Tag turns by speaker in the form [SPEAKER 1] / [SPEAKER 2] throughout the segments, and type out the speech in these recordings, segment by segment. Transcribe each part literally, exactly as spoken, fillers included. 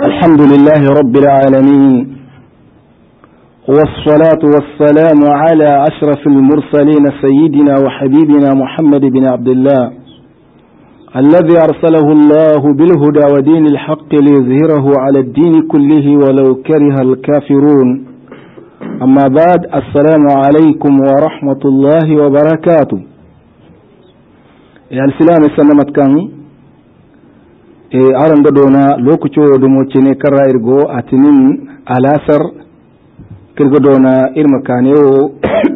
[SPEAKER 1] الحمد لله رب العالمين، والصلاة والسلام على أشرف المرسلين سيدنا وحبيبنا محمد بن عبد الله الذي أرسله الله بالهدى ودين الحق ليظهره على الدين كله ولو كره الكافرون. أما بعد، السلام عليكم ورحمة الله وبركاته. يا السلام سلامت كان e aran da dona lokaci da mocine karra irgo atinin alasar kirgo dona irma kaneo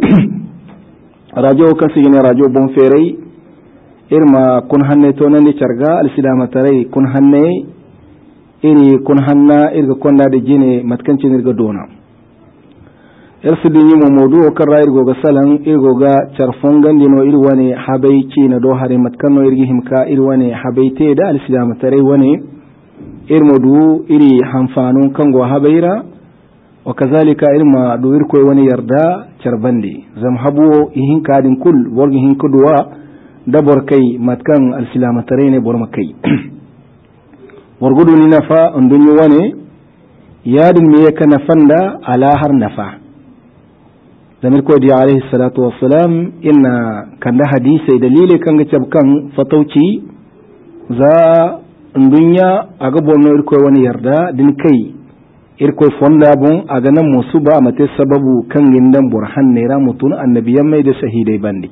[SPEAKER 1] radio kan sigine radio bon ferey irma kun hanne to nan charga alislama tarai kun hanne iri kun hanna irga konda de jine matkancin irga dona irsidin mo modu karra irgo ga salan irgo ga charfon gandino irwane habai ci na do hare matkanno irgi himka irwane habaite da alislam tare wane irmodu iri hanfanu kango habaira wa kazalika irma do irko wani yarda charbandi zam habuo ihin kadin kul borgi hin kudwa dabor kai matkan alislam tare ne bor makai wargudu ni nafa undunyo wane yadin me kana fanda ala har nafa zamir ko di alaihi salatu wassalam inna kan da hadisi dalile kan ga cabkan fatauci za dunya aga bonno irko wani yarda din kai irko fonda bon aga nan musuba mate sababu kan gindan burhan ne ra mutun annabiyan mai da shahidai bandi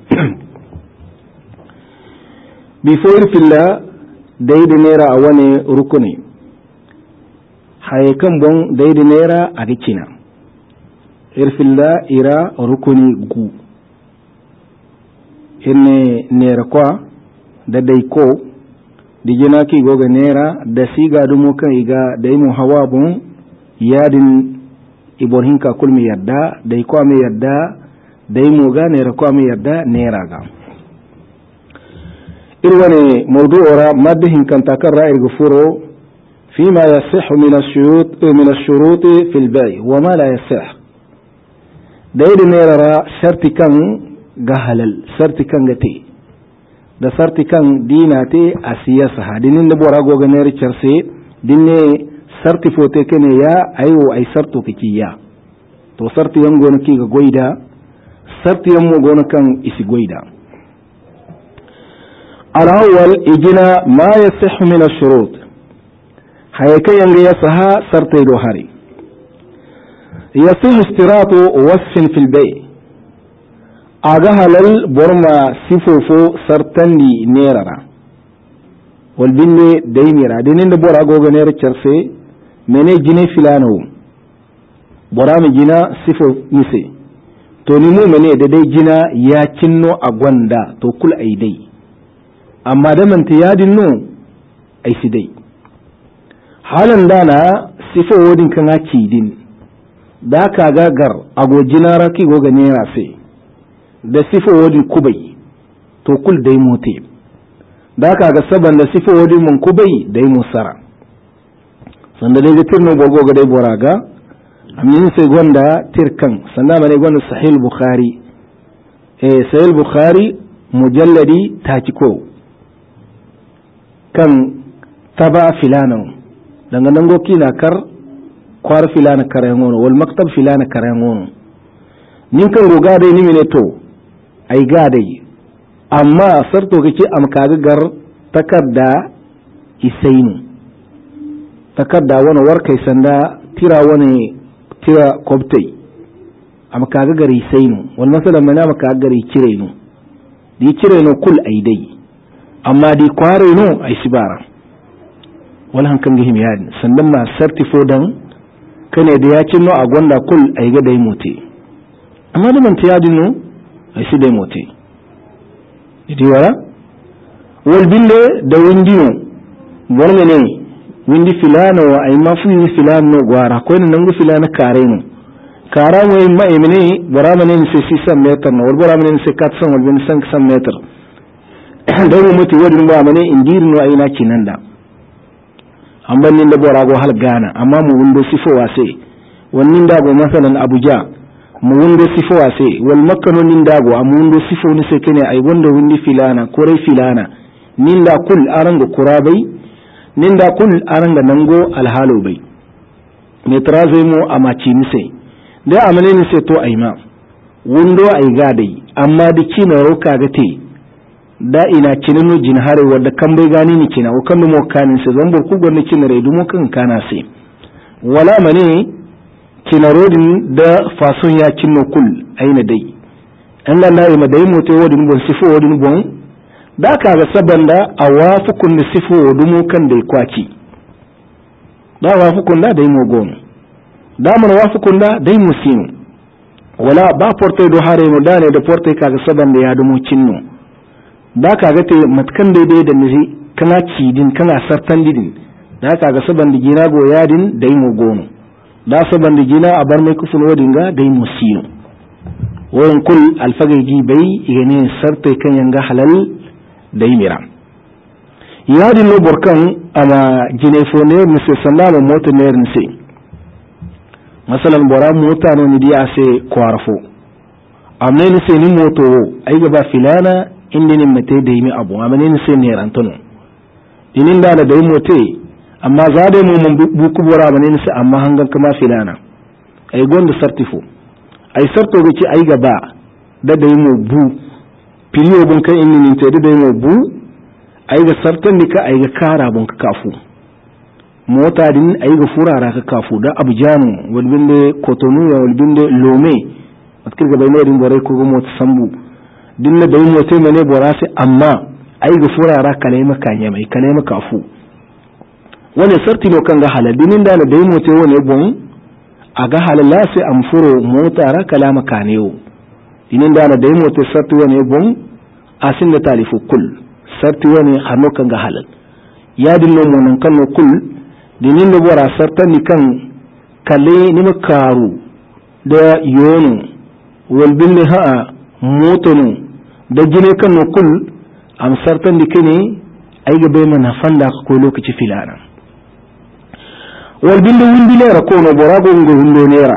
[SPEAKER 1] before filla dai da nera a wani rukuni haye kan bon dai da nera a gicina irfilla ira rukuni gu irne nera kwa da dai ko dijina ki goga nera da siga dumo kan iga da imu hawabun yadin iborhin ka kulmi yadda dai kwa mi yadda dai mu ga nera kwa mi yadda nera ga irwane mawdu'ura madhin kan takarra irgufuro فيما يصح من الشروط من الشروط في البيع وما لا يصح daidai nerara sarti kan ga halal sarti kan ga te da sarti kan dina te a siyasa ha dinin da bora goga ner charse dinne sarti fote kene ya ayo ay sarto kiki ya to sarti yan gona ki ga goida sarti yan mo gona kan isi goida al-awwal ijina ma yasih min ash-shurut hayaka yanga ya saha sarti do hari يصح اشتراط وصف في البيع أجهل البرما سفوفو سرتني نيرا والبني دينيرا دينين دبورا غوغا نير تشرسي مني جيني فلانو برامي جينا سفو نسي تو نمو مني دي جينا يا كنو أغواندا تو كل أي دي أما دمن تيادي نو أي سيدي حالا دانا سفو ودين كنا كيدين da ka gagar agojina raki goga nera sai da sifo wadi kubai to kul dai mote da ka ga saban da sifo wadi mun kubai dai musara sanda dai ga tirno borgo ga dai boraga amin sai gonda tirkan sanda bane gonda sahih bukhari eh sahih bukhari mujalladi takiko kan taba filanan daga nan goki na kar kwar filana karayangono wal maktab filana karayangono nin kan roga dai ni mine to ai ga dai amma sarto kace am kaga gar takarda isainu takarda wani warkai sanda tira wani tira kobtai am kaga gar isainu wal masalan mana am kaga gar kirenu di kirenu kul ai dai amma di kware no ai sibara wala hankan gihim yadin sandan ma sarti fodan kane da ya cinno a gwanda kul a yi ga dai mote amma da man tiyadi no a shi dai mote idi wara wal bille da windino wala ne windi filano wa ay mafu filano gwara ko ne nangu filana kare no kara mo ma emene borama ne se six cents meter no borama ne se quatre cents wal ben cinq cents meter da mo muti wadin ba mane indir no ayina kinanda amban nin da borago hal gana amma mu wundo sifo wase wannan dago masalan abuja mu wundo sifo wase wal makkano nin dago am wundo sifo ni se kene ay wanda wundi filana kore filana nin da kul aranga kurabai nin da kul aranga nango alhalo bai metra zai mu a macini sai da amane ne sai to aima wundo ai gadai amma da kina roka ga te da ina kininu jin hare wadda kan bai gani ni kina o kan mo kanin sai zan bur ku gonni kina rai dumo kan kana sai wala mane kina rodin da fason ya kinno kul aina dai an la na ma dai mote wodin bon sifo wodin bon da ka ga sabanda awafukun da sifo wodumo kan dai kwaci da wafukun da dai mo gon da mun wafukun da dai musinu wala ba porte do hare mo dane da porte ka ga sabanda ya dumo cinno da ka ga te matkan daidai da miji kana cidin kana sartan didin da ka ga sabanda gina go yadin dai mo gono da sabanda gina a bar mai kufun wodin ga dai musinu wurin kul alfagaji bai igane sartai kan yanga halal da yi mira yadin no borkan ama ginefone nise sallama mota ner nise masalan bora mota no ni dia se kwarfo amne nise ni moto ai gaba filana inda ni mate da yi abu amne nise ne rantono dinin da da yi mote amma za da mu mun buku bora amne nise amma hangan kama filana ai gonda sartifo ai sarto gaci ai gaba da dai mu bu filiyo bun kai inni nin te da dai mu bu ai ga sartan ni ka ai ga kara bun ka kafu mota din ai ga furara ka kafu da abjanu wal binde kotonu ya wal binde lome matkir ga bayne din bore ko mota sambu din na dai mota mene borase amma ai ga furara kale maka nya mai kale maka kafu wani sarti no kan ga haladin da na dai mota wani bon aga halala sai an furo mota ra kalama kanewo inin da na dai mota sarti wani bon asin da talifu kul sarti wani hano kan ga halal ya dinno monan kan no kul dinin da bora sartan ni kan kale ni makaru da yono wal bin ha motonu da gine kan no kul am sartan di kene ai ga bai mana fanda ko lokaci filana wal binde windi lera ko no borago ngo wundo lera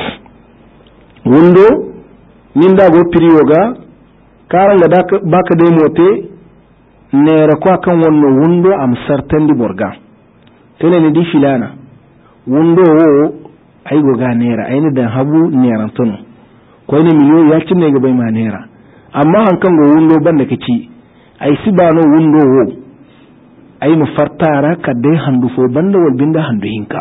[SPEAKER 1] wundo ninda go priyoga karanga da baka de mote nera ko kan wonno wundo am sartandi borga tele ni di filana wundo wo ay go ga nera ay ni dan habu nera tono ko ni miliyo ya cinne ga bai ma nera amma han kan go wundo banda kici ay sibano wundo wo ay mu fartara kadde handu fo banda wal binda handu hinka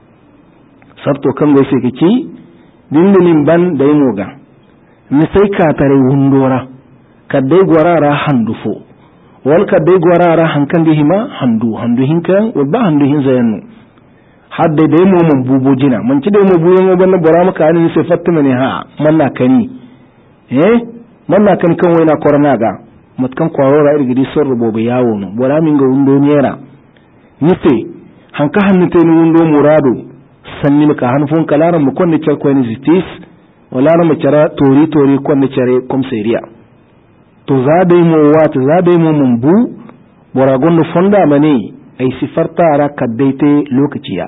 [SPEAKER 1] sarto kan go sai kici dindinin ban dai moga ni sai ka tare wundora kadde gorara handu fo wal kadde gorara hankan di hima handu handu hinka wal ba handu hin zayannu hadde dai mo mun bubo jina man ci dai mo buyo mo banda bora maka ni sai fatima ne ha manna kani eh manna kan kan waina korona ga matkan kwarora irgidi son rubobe yawo no bora min ga wundo nera nite hanka hannute ni wundo murado sanni maka hanfun kalaran mu konne cer ko ni zitis wala na macara tori tori konne cere komseriya to zadai mo wat zadai mo mun bu bora gonno fonda mane ai sifarta ara kaddaite lokaciya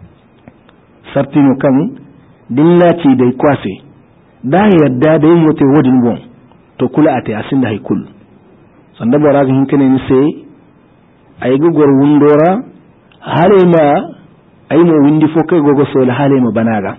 [SPEAKER 1] sartino kan dinna ci dai kwase da yadda dai mote wodin bon to kula ate asinda hay kul sanda bora ga hinkane ni sai ay gogor wundora hale ma ay mo windi fo kai gogo so la hale ma banaga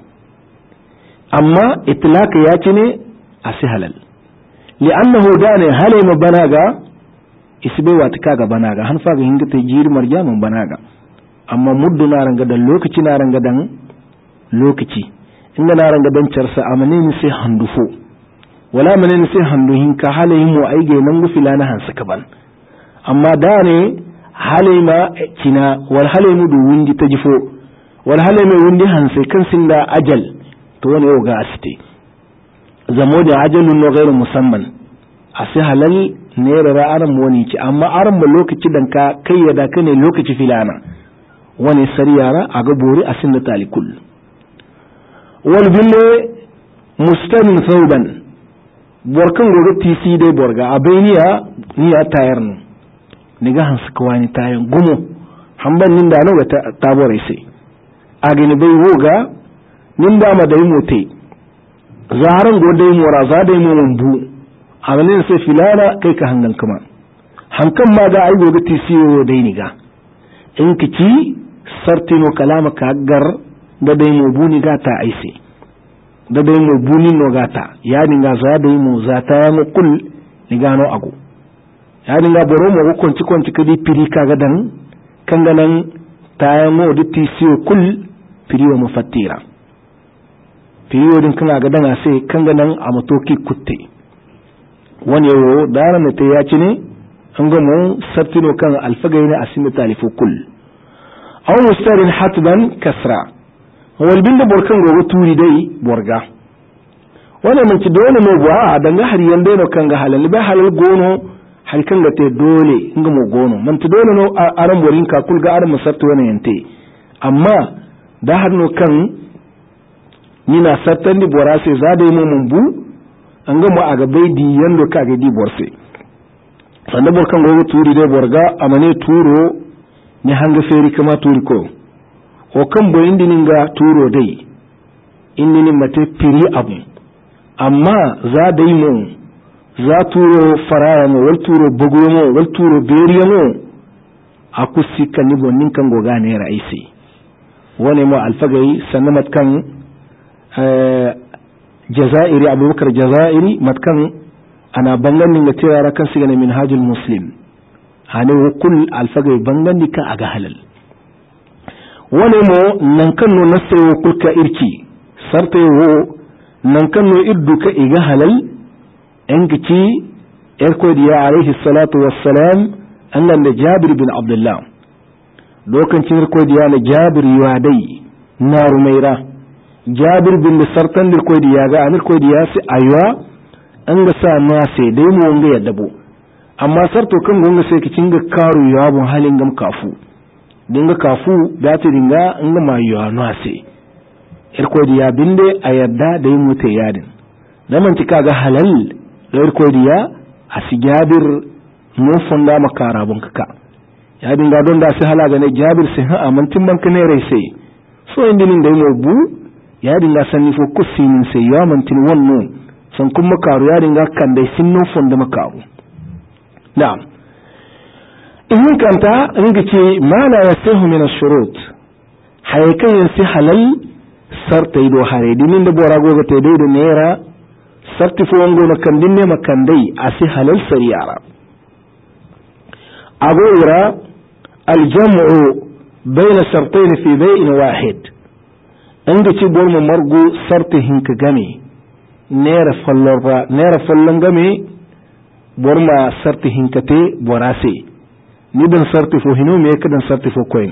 [SPEAKER 1] amma itlaq ya ci ne asi halal li'annahu dane hale ma banaga isbe wata kaga banaga han fa ga hingata jiri marja mun banaga amma muddu na ranga dan lokaci na ranga dan lokaci inda na ranga dan charsa amane ni sai handufo wala mane sai handu hinka halayin mu aige nan gufila na hansa kaban amma da ne halima kina wal halimu du windi tajifo wal halimu windi hansa kan sinda ajal to wani yau ga asite zamo da ajalun no gairu musamman asi halal ne rara aran wani ci amma aran ba lokaci dan ka kayyada ka ne lokaci filana wani sariyara aga bori asin da talikul wal bille mustamin thawban borkan goga tisi dai borga a bayniya ni a tayar no ni ga hansu kawani tayan gumo hamban ninda no ga tabore sai a gani bai woga ninda ma dai mote zaran go dai mora za dai mu mumbu a ganin sai filana kai ka hangan kuma hankan ma ga ai goga tisi wo dai ni ga in kici sartino kalama ka gar da dai mu buni gata aise da dai mu buni no gata ya dinga za dai mu zata ya mu kul ni gano ago ya dinga boro mu konci konci kadi piri kaga dan kanga nan ta mu ditti siyo kul piri wa mufattira piri wodin kana ga dan sai kanga nan a matoki kutte wani yo dara ne te ya ci ne an ga mu sabtino kan alfagaina asimi talifu kul aw mustarin hatban kasra wal binda borkan gogo turi dai borga wannan mun ci dole no buwa danga har yande no kan ga halal ba halal gono har kan ga te dole inga mo gono man ci dole no aran borin ka kul ga aran musattu wannan yante amma da har no kan ni na sattan di borase za dai mu mun bu an ga mu aga bai di yando ka ga di borse sanda borkan gogo turi dai borga amane turo ni hanga feri kama turi ko o kan bo indininga turo dai indini mate piri abu amma za dai mu za turo faraya mu wal turo bugo mu wal turo beriya mu akusi kan ni bonnin kan goga ne raisi wani mu alfagai sannan matkan jazairi abubakar jazairi matkan ana bangan ninga tira kan sigane minhajul muslim hane kul alfagai bangan dika aga halal wani mo nan kan no nasayo kulka irki sarte wo nan kan no iddu ka iga halal en gici erko diya alaihi salatu wassalam annan da jabir bin abdullah lokacin erko diya na jabir yuwadai na rumaira jabir bin sartan dir ko diya ga amir ko diya sai aywa an ga sa ma sai dai mu wanga ya dabo amma sarto kan gonga sai kicin ga karu ya bun halin gam kafu dinga kafu da ta dinga in ga mayuwa no sai erko diya binde a yadda da yin mutai yadin zaman tika ga halal da erko diya a sigabir mun fonda makara bun kaka ya dinga don da sai halaga ne jabir sai ha amantin banka ne rai sai so indinin da mu bu ya dinga sanni fo kusinin sai ya mantin wannan san kuma makaru ya dinga kan dai sinno fonda makaru na'am in kanta ringa ce ma la yasihu min ash-shurut haykan yasi halal sarta ido hare dinin da bora goga te dai da nera sarti fo wango na kan dinne makan dai asi halal sariyara agoira al-jam'u bayna shartayn fi bay'in wahid inda ci bor mu margo sarti hinka game nera fallorba nera fallon game bor ma sarti hinkate borase ni dan sarti fo hino me kadan sarti fo koy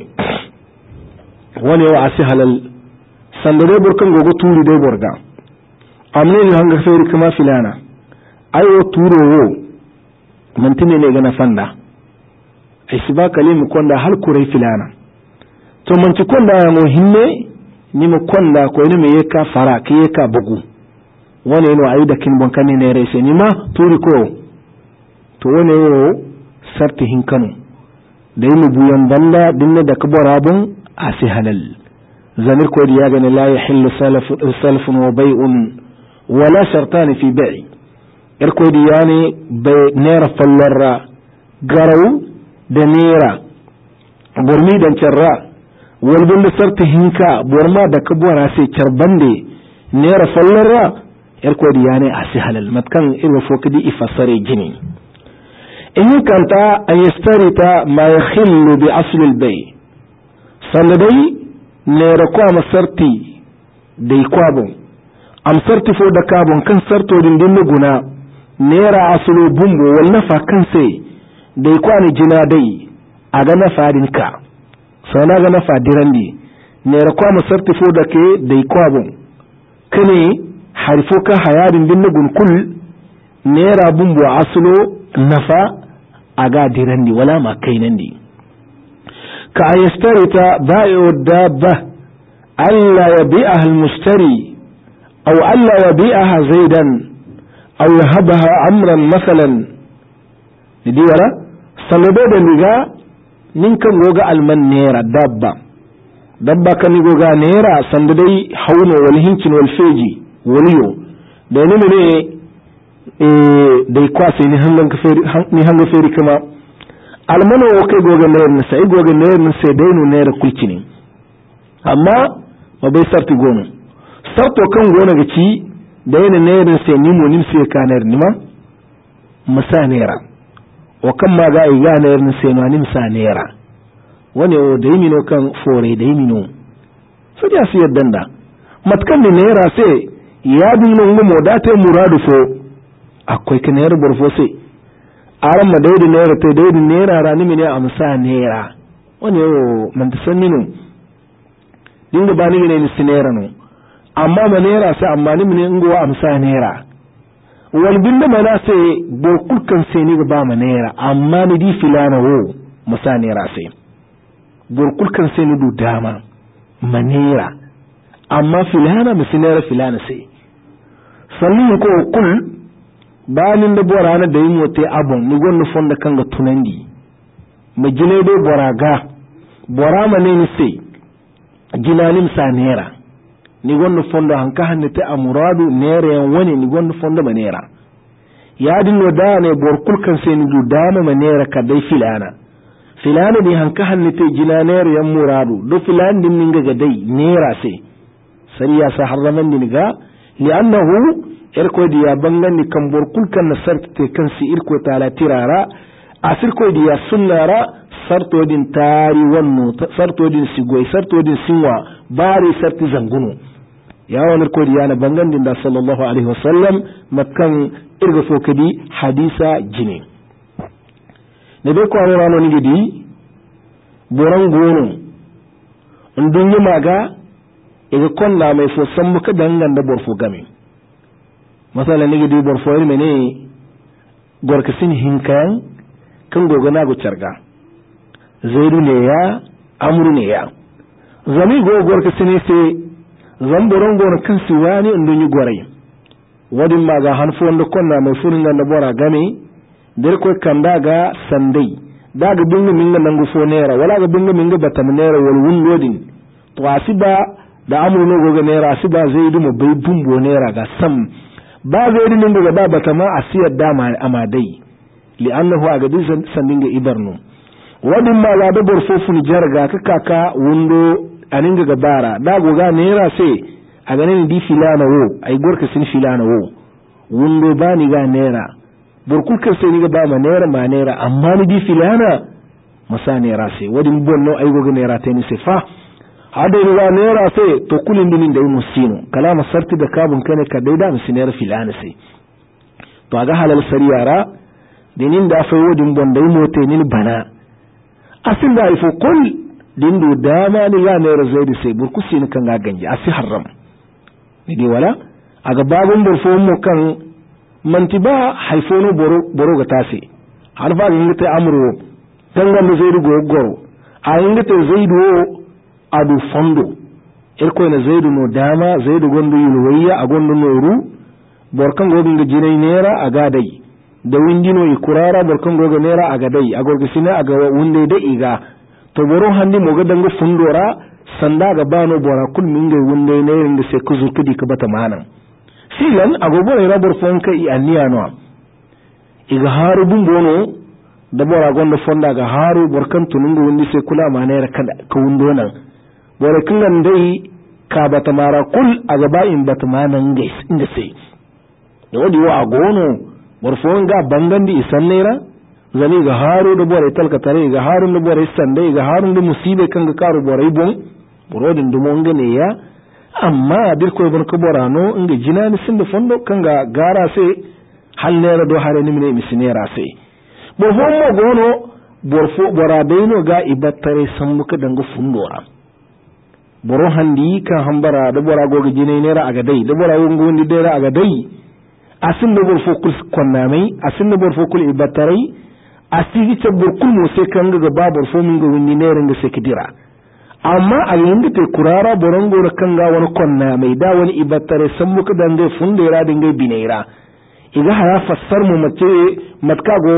[SPEAKER 1] wani wa asi halal sandare burkan gogo turi dai borga amne ni hanga feri kuma filana ayo turo wo mantine ne ga na fanda ai siba kalimu konda hal kurai filana to manci konda ya mo hinne ni mo konda ko ne me yeka fara ke yeka bugu wani no ayi da kin bon kanne ne rese ni ma turi ko to wani wo sarti hinkanu dai mu buyan banda dinne da kabarabun asi halal zamir ko ya gane la yahillu salafu salafun wa bai'un wala shartan fi bai' er ko ya ne bai nera fallarra garau da nera burmi dan charra wal bun sarti hinka burma da kabara sai charbande nera fallarra er ko ya ne asi halal matkan irwa fokidi ifassare jini in kanta an yastarita ma yakhillu bi asl al-bay' sanadai ne rakwa masarti dai kwabon am sarti fo da kabon kan sarto din din guna nera aslo bumbo wal nafa kan sai dai kwani jina dai aga nafa dinka sana ga nafa dirandi ne rakwa masarti fo da ke dai kwabon kane harfo ka hayadin din gun kul nera bumbo aslo nafa aga dirandi wala ma kainandi ka yastarita bai'u dabba alla yabi'aha al-mushtari aw alla yabi'aha zaidan aw yahabaha amran masalan didi wala salobe da liga ninkan goga alman nera dabba dabba kan goga nera sandai hawno wal hincin wal feji waliyo da ne ne dai kwase ni hangan feri ni hanga feri kuma almano o kai goga ne sai goga ne sai dai no ne kulcini amma ma bai sarti gono sarto kan gona ga ci da yana nerin sai nimo nim sai kanar nima masa nera o kan ma ga iga nerin sai no nim sa nera wani o da yimino kan fore da yimino so ja su yaddan da matkan ne nera sai ya dinno ngumo da ta muradu fo akwai ka nera burfo sai aran ma daidi nera ta daidi nera ra nimi ne amsa nera wani o man tasanninu dinga ba nimi ne ni sinera no amma ma nera sai amma nimi ne ngo amsa nera wal binda mana sai bo kulkan sai ni ba ma nera amma ni di filana wo musa nera sai bo kulkan sai ni du dama manera amma filana misinera filana sai sannin ko kul banin da bora na da yin wote abun ni gonno fonda kanga tunandi majine do bora ga bora mane ni sai jinalim sa nera ni gonno fonda hanka hannete amuradu nere yan wani ni gonno fonda manera ya dinno da ne bor kulkan sai ni du dama manera kadai filana filana ni hanka hannete jinaner yan muradu do filan din ninga ga dai nera sai sariya sa harraman ni ga li'annahu irko diya bangan ni kan bor kulkan na sarte kan si irko tala tirara asirko diya sunnara sarto din tari wanno sarto din sigoi sarto din sinwa bari sarti zangunu ya wani irko diya na bangan din da sallallahu alaihi wasallam makkan irga fokadi hadisa jini ne be ko rano ni gidi boran gono ndun yi maga iga konna mai fo san muka dangan da borfo game masala ni gidi borfo irme ne gorka sin hinkan kan gogana go charga zaidu ne ya amru ne ya zami go gorka sin se zan boron gona kan siwani ndun yi gorai wadin maga hanfo wanda konna mai furin da bora game der ko kanda ga sandai daga binga minga nangu fo nera wala ga binga minga batam nera wal wundodin to asiba da amru no goga nera asiba zaidu mo bai bumbo nera ga sam ba zaidu ninga ga ba batama asiyar dama amadai li annahu aga din sandinga ibarnu wadin ma ga da borfofun jarga ka kaka wundo aninga ga bara da goga nera sai aga ne di filana wo ai gorka sin filana wo wundo bani ga nera burkul kan sai ni ga ba ma nera ma nera amma ni di filana masa nera sai wadin bonno ay go nera ta ni sifa hada ni ga nera sai to kulin din da musino kalama sarti da kabun kane ka daida musi nera filana sai to aga halal sariyara dinin da fa wadin bondai mote ni bana asin da ifo kul din do dama ni ga nera zaidi sai burkusi ni kan ga ganje asi haram ni di wala aga babun burfo mu kan mantiba haifono boro boro ga tase har ba ngite amru tanga mu zaidu go goro a ngite zaidu adu fondo irko na zaidu no dama zaidu gondo yulwayya a gondo noru borkan go binga jinai nera aga dai da windino ikurara borkan go ga nera aga dai a gorga sina aga wunde da iga to boro handi mo ga danga fundora sanda ga bano bora kul minga wunde ne inda se kuzu kudi ka bata manan silan agobore rabor fonka i aniya no iga haru bumbono da bora gonda fonda ga haru borkan tunungu wundi se kula manera kada ka wundo nan bora kingan dai ka bata mara kul aga ba in bata manan gais inda sai yodi wa agono borfon ga bangandi isan nera zani ga haru da bora talka tare ga haru da bora isan dai ga haru da musibe kan ga karu bora ibon borodin dumo ngane ya amma bir ko ban ko borano inga jinani sinde fondo kanga gara sai hallera do hare ni mine misinera sai bo hommo gono borfo boradeino ga ibattare sambuka danga fundora boro handi ka hambara da bora goga jinai nera aga dai da bora wongo wondi dera aga dai asin do borfo kul konnamai asin do borfo kul ibattare asigi ta borkul mo sai kanga ga babor fo minga wondi nera nga sekidira amma a yanda te kurara borongo da kanga wani konna mai da wani ibattare san muka dange fundera dinge bineira iga haya fassar mu mace matka go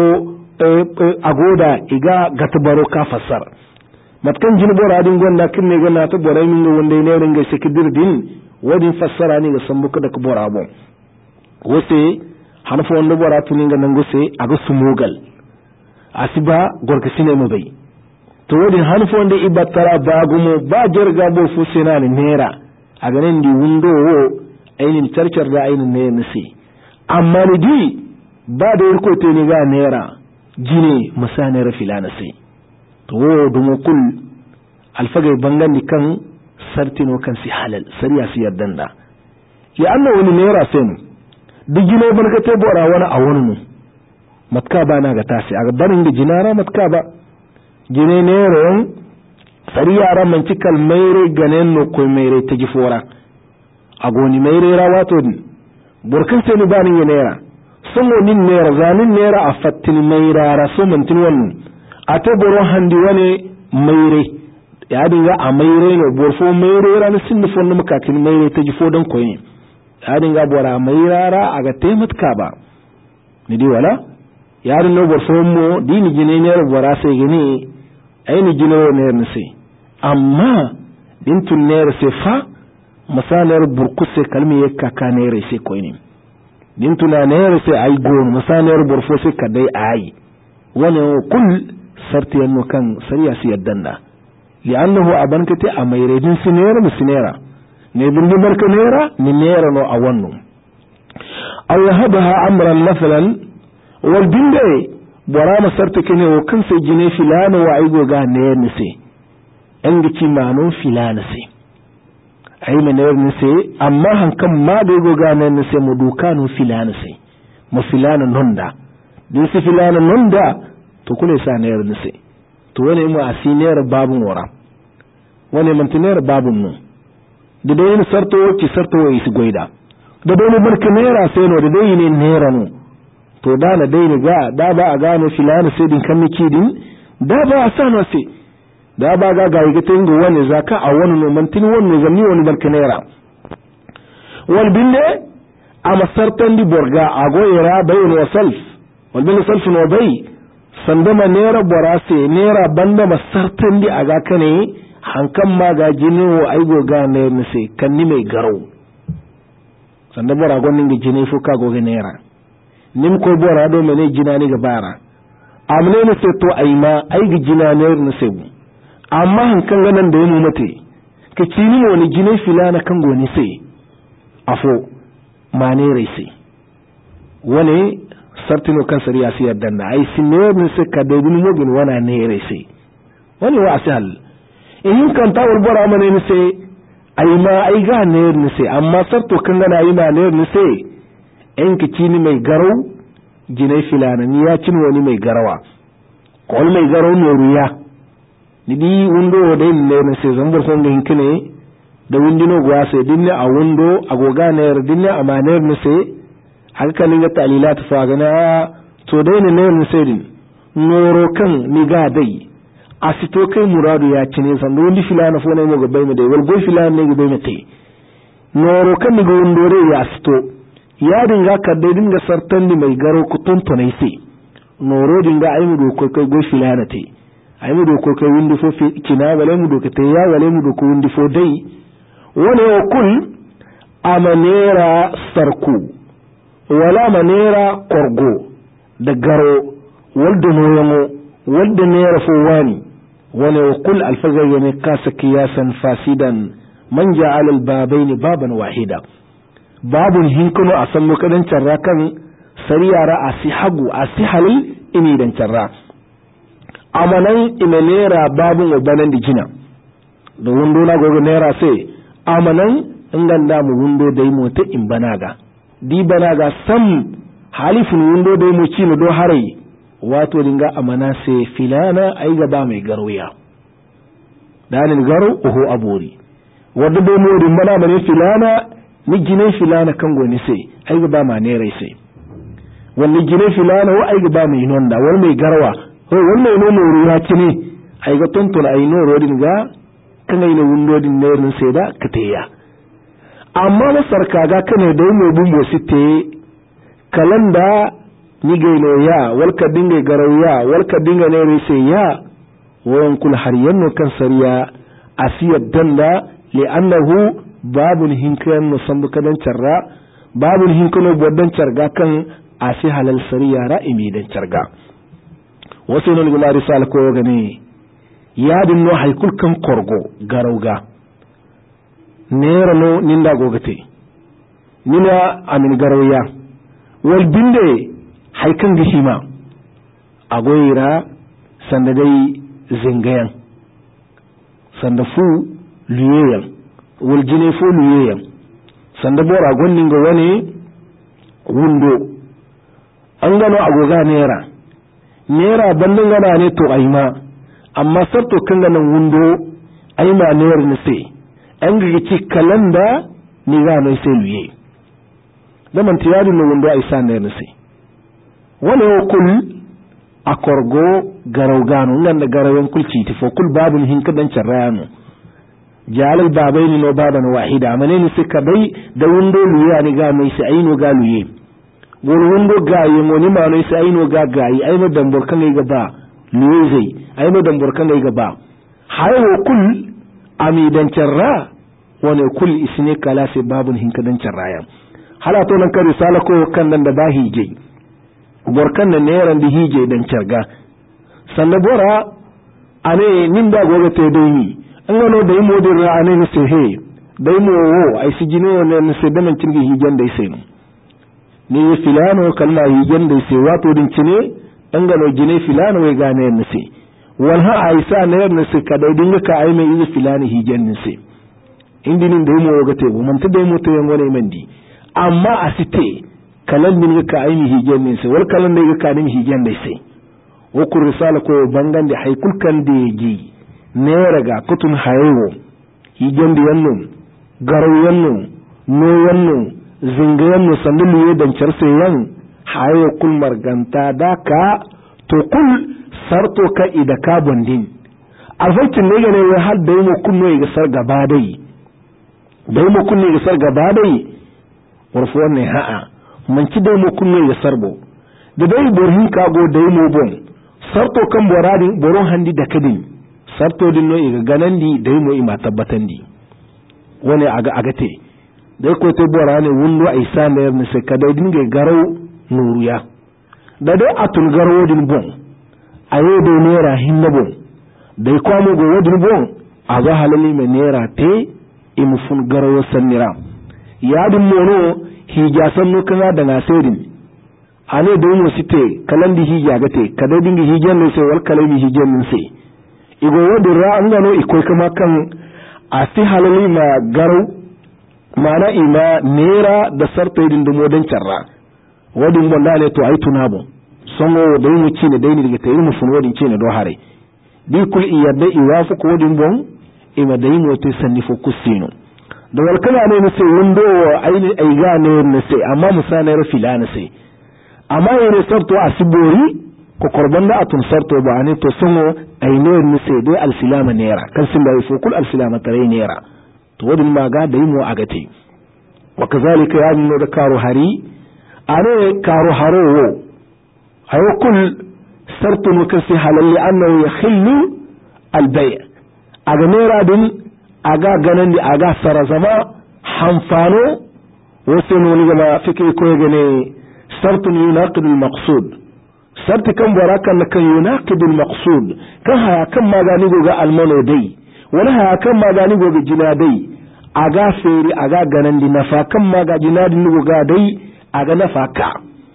[SPEAKER 1] agoda iga gatbaro ka fassar matkan jin bora din gonda kinne gonna ta borai min wanda ne ringa sekidir din wadin fassara ne ga san muka da bora bon wose hanfo wanda bora tuninga nangose aga sumugal asiba gorkasine mu bai to wadi hanfo wanda ibattara bagumo ba jirga bo fusina ne nera a ganin di wundo wo ainin charchar da ainin ne nasi amma ni di ba da yarko te ni ga nera jine musanar filana sai to dumo kul alfagai bangan di kan sartino kan si halal sariya si yardan da ya Allah wani nera sai mu digino barka te bora wani a wani mu matka ba na ga tasi a barin da jinara matka ba jine nera sariya ran man cikal maire ganen no ko maire ta gifora agoni maire ra wato din burkan sai ni banin ya nera sumo nin nera zanin nera a fattin maira ra so mantin wannan a ta boro handi wani maire ya dinga a maire no borfo maire ra sin da fon muka tin maire ta gifo dan koyi ya dinga bora maira ra aga taimatka ba ni di wala ya dinga borfo mo dini gine nera bora sai gine ai ni gine ne ne sai amma dintun nera sai fa masalar burkuse kalmi ya kaka nera sai koyi ne dintuna nera sai ai gon masalar burfo sai kadai ai wala kul sarti yanno kan sariya si yaddanda li'annahu abankati a maire din sinera musinera ne bindi barka nera ni nera no a wannan aw yahabaha amran masalan wal binde bora masarta kene o kan sai jine filana wa ai goga ne ne sai an gici manon filana sai ai maner ne sai amma hankan ma da goga ne ne sai mu dukanu filana sai mu filana nonda din sai filana nonda to kule sa ne ne sai to wani mu asinera babun wara wani mantinera babun nu da dai ni sarto ki sarto yi su goida da dai ni barka nera sai no da dai ne nera no to da na dai ni ga da ba a gano filana sai din kan miki din da ba a sana sai da ba ga ga ga tingo wani zaka a wani no mantin wani zanni wani barka nera wal binde a masartan di borga a goyera bayin wa salf wal bin salf no bai sandama nera borase nera banda masartan di aga kane hankan ma ga jini wo aigo ga ne nse kan ni mai garau sanda bora gonin ga jini fuka go ga nera nim ko bora do mene jina ni ga bara amne ne se to aima ai ga jina ne nse amma hankan ganan da yamu mate ke cini mo ni jini filana kan go ni sai afo mane rai sai wani sartino kan sariya siyar danna ai sinne ne se ka da bin mogin wana ne rai sai wani wa asal in kan tawul bora mane ni sai ai ma ai ga ne ni sai amma sarto kan gana yi ma ne ni sai in ki cini mai garau jinai filana ni ya cin wani mai garawa ko mai garau ne ruya ni di wundo da ne ne sai zambar son gin kine da windino gwa sai dinne a wundo agoga ne dinne amaner ni sai haka ni ga talilat fa gana to dai ne ne ni sai din noro kan ni ga dai asito kai muradu ya cine san do ndi filana fo ne mo go bayme de wal go filana ne go bayme te noro kan ni go ndore ya asito ya dinga ka de dinga sartan ni mai garo ku tonto ne sai noro dinga ai mu do ko kai go filana te ai mu do ko kai windi fo fi kina wala mu do ke te ya wala mu do ko windi fo dai wala o kul amanera sarku wala manera korgo da garo wal da noyamo wal da nera fo wani wala وقل الفجر يعني قاس قياسا فاسدا من جعل البابين بابا واحدا باب هنكن أصلا كدن شرا كان سريع رأسي حقو أسي حلل إني دن شرا أمانا إمنيرا باب وبنان دي جنا دو وندو نغو نيرا سي أمانا إنغان دام وندو ديمو تي إمبناغا دي بناغا سم حالف وندو ديمو چينو دو حري wato dinga amana sai filana ai gaba mai garoya dalil garo oho abori wadda bai mu din bana mane filana ni gine filana kan goni sai ai gaba ma ne rai sai wani gine filana wa ai gaba mai nonda wani mai garwa ho wannan ne mu ruwa kine ai ga tontona ai no rodin ga kan ai ne wundo din ne rin sai da kateya amma masarka ga kane da mu bumbo sitte kalanda ni gaino ya walka dinga garauya walka dinga ne rese ya wayan kul har yanno kan sariya asiya danda li annahu babul hinkan musambu kadan charra babul hinkano boddan charga kan asi halal sariya ra'imi dan charga wasu non gula risal ko gane ya dinno haykul kan korgo garauga nera no ninda gogate nina amin garoya wal binde haikan gishima agoyira sanda dai zingayan sanda fu luyeyan wal jine fu luyeyan sanda bora gonnin ga wani wundo an gano agoga nera nera bandin gana ne to aima amma sarto kan ganan wundo aima nera ne sai an ga ci kalanda ni ga no sai luye da man tiyadi no wundo ai san ne sai wala kul akorgo garawgano nganda garawen kulci ti fo kul babun hin kadan charrano jalal babaini no baban wahida maneni sika dai da wundo luya ni ga mai sai aino ga luye gol wundo gayi mo ni ma no sai aino ga gayi ai ma dambor kan ga ba luye zai ai ma dambor kan ga ba hayo kul amidan charra wani kul isne kala sai babun hin kadan charraya hala to nan ka risala ko kan nan da bahi je borkan na neran da hije dan carga sannan bora ane ninda goga te dai an gano da yi modin ra ane ne sai he dai mo wo ai si jino ne ne sai dan cirgi hijen dai sai ni filano kalla hijen dai sai wato din cine an gano jine filano wai gane ne sai wal ha aisa ne ne sai ka dai dinga ka ai mai yi filani hijen ne sai indinin dai mo goga te mun ta dai mo to yan gone mandi amma asite kalan din ga ka aini higen ne sai wal kalan da ga ka din higen dai sai o ku risala ko bangan da haikul kan da ji ne raga kutun hayewo higen da yanno garaw yanno no yanno zinga yanno sandu ye dan charse yan hayo kul marganta da ka to kul sarto ka ida ka bondin alfaitin ne ga ne har da mu kunno ga sar gaba dai dai mu kunno ga sar gaba dai warfo ne ha'a man ci dai mo kunne ya sarbo da dai borhin ka go dai mo bon sarto kan boradi boron handi da kadin sarto din no iga ganandi dai mo ima tabbatan di wani aga agate dai ko te borane wundo ai sane ne se ka dai dinge garau nuruya da dai atun garo din bon ayo dai nera hinna bon dai ko mo go wodin bon aga halali me nera te imu fun garo sanira yadin mono hija sannu kana da nasirin ane da mu site kalan di hija gate kada dingi hijan ne sai wal kalami hijan ne sai igo wodin ra an gano ikoi kama kan asi halali ma garu mana ima nera da sarta idin da modan charra wodin bonda ne to ai tunabo songo da mu ci ne dai ni daga tayi mu fun wodin ci ne do hare di kul iyadda iwafu ko wodin bon ima dai mu te sanni fo kusino da walkala ne sai wundo aini ai gane ne sai amma musana ra filana sai amma yana sarto asibori ko korban da atun sarto ba ne to sungo ai ne ne sai dai alsilama nera kan sin da fo kul alsilama tare nera to wadin ma ga dai mu agate wa kazalika ya no da karo hari ane karo haro ayo kul sarto no kasi halalli annahu yakhillu albay' aga nera din aga ganan da aga sarazama hanfano wasu nuni gama fikir ko gane sartun yunaqid al-maqsud sarti kan baraka na kan yunaqid al-maqsud kan haya kan magani goga almano dai wani haya kan magani goga jina dai aga feri aga ganan di nafa kan maga jina din goga dai aga nafa ka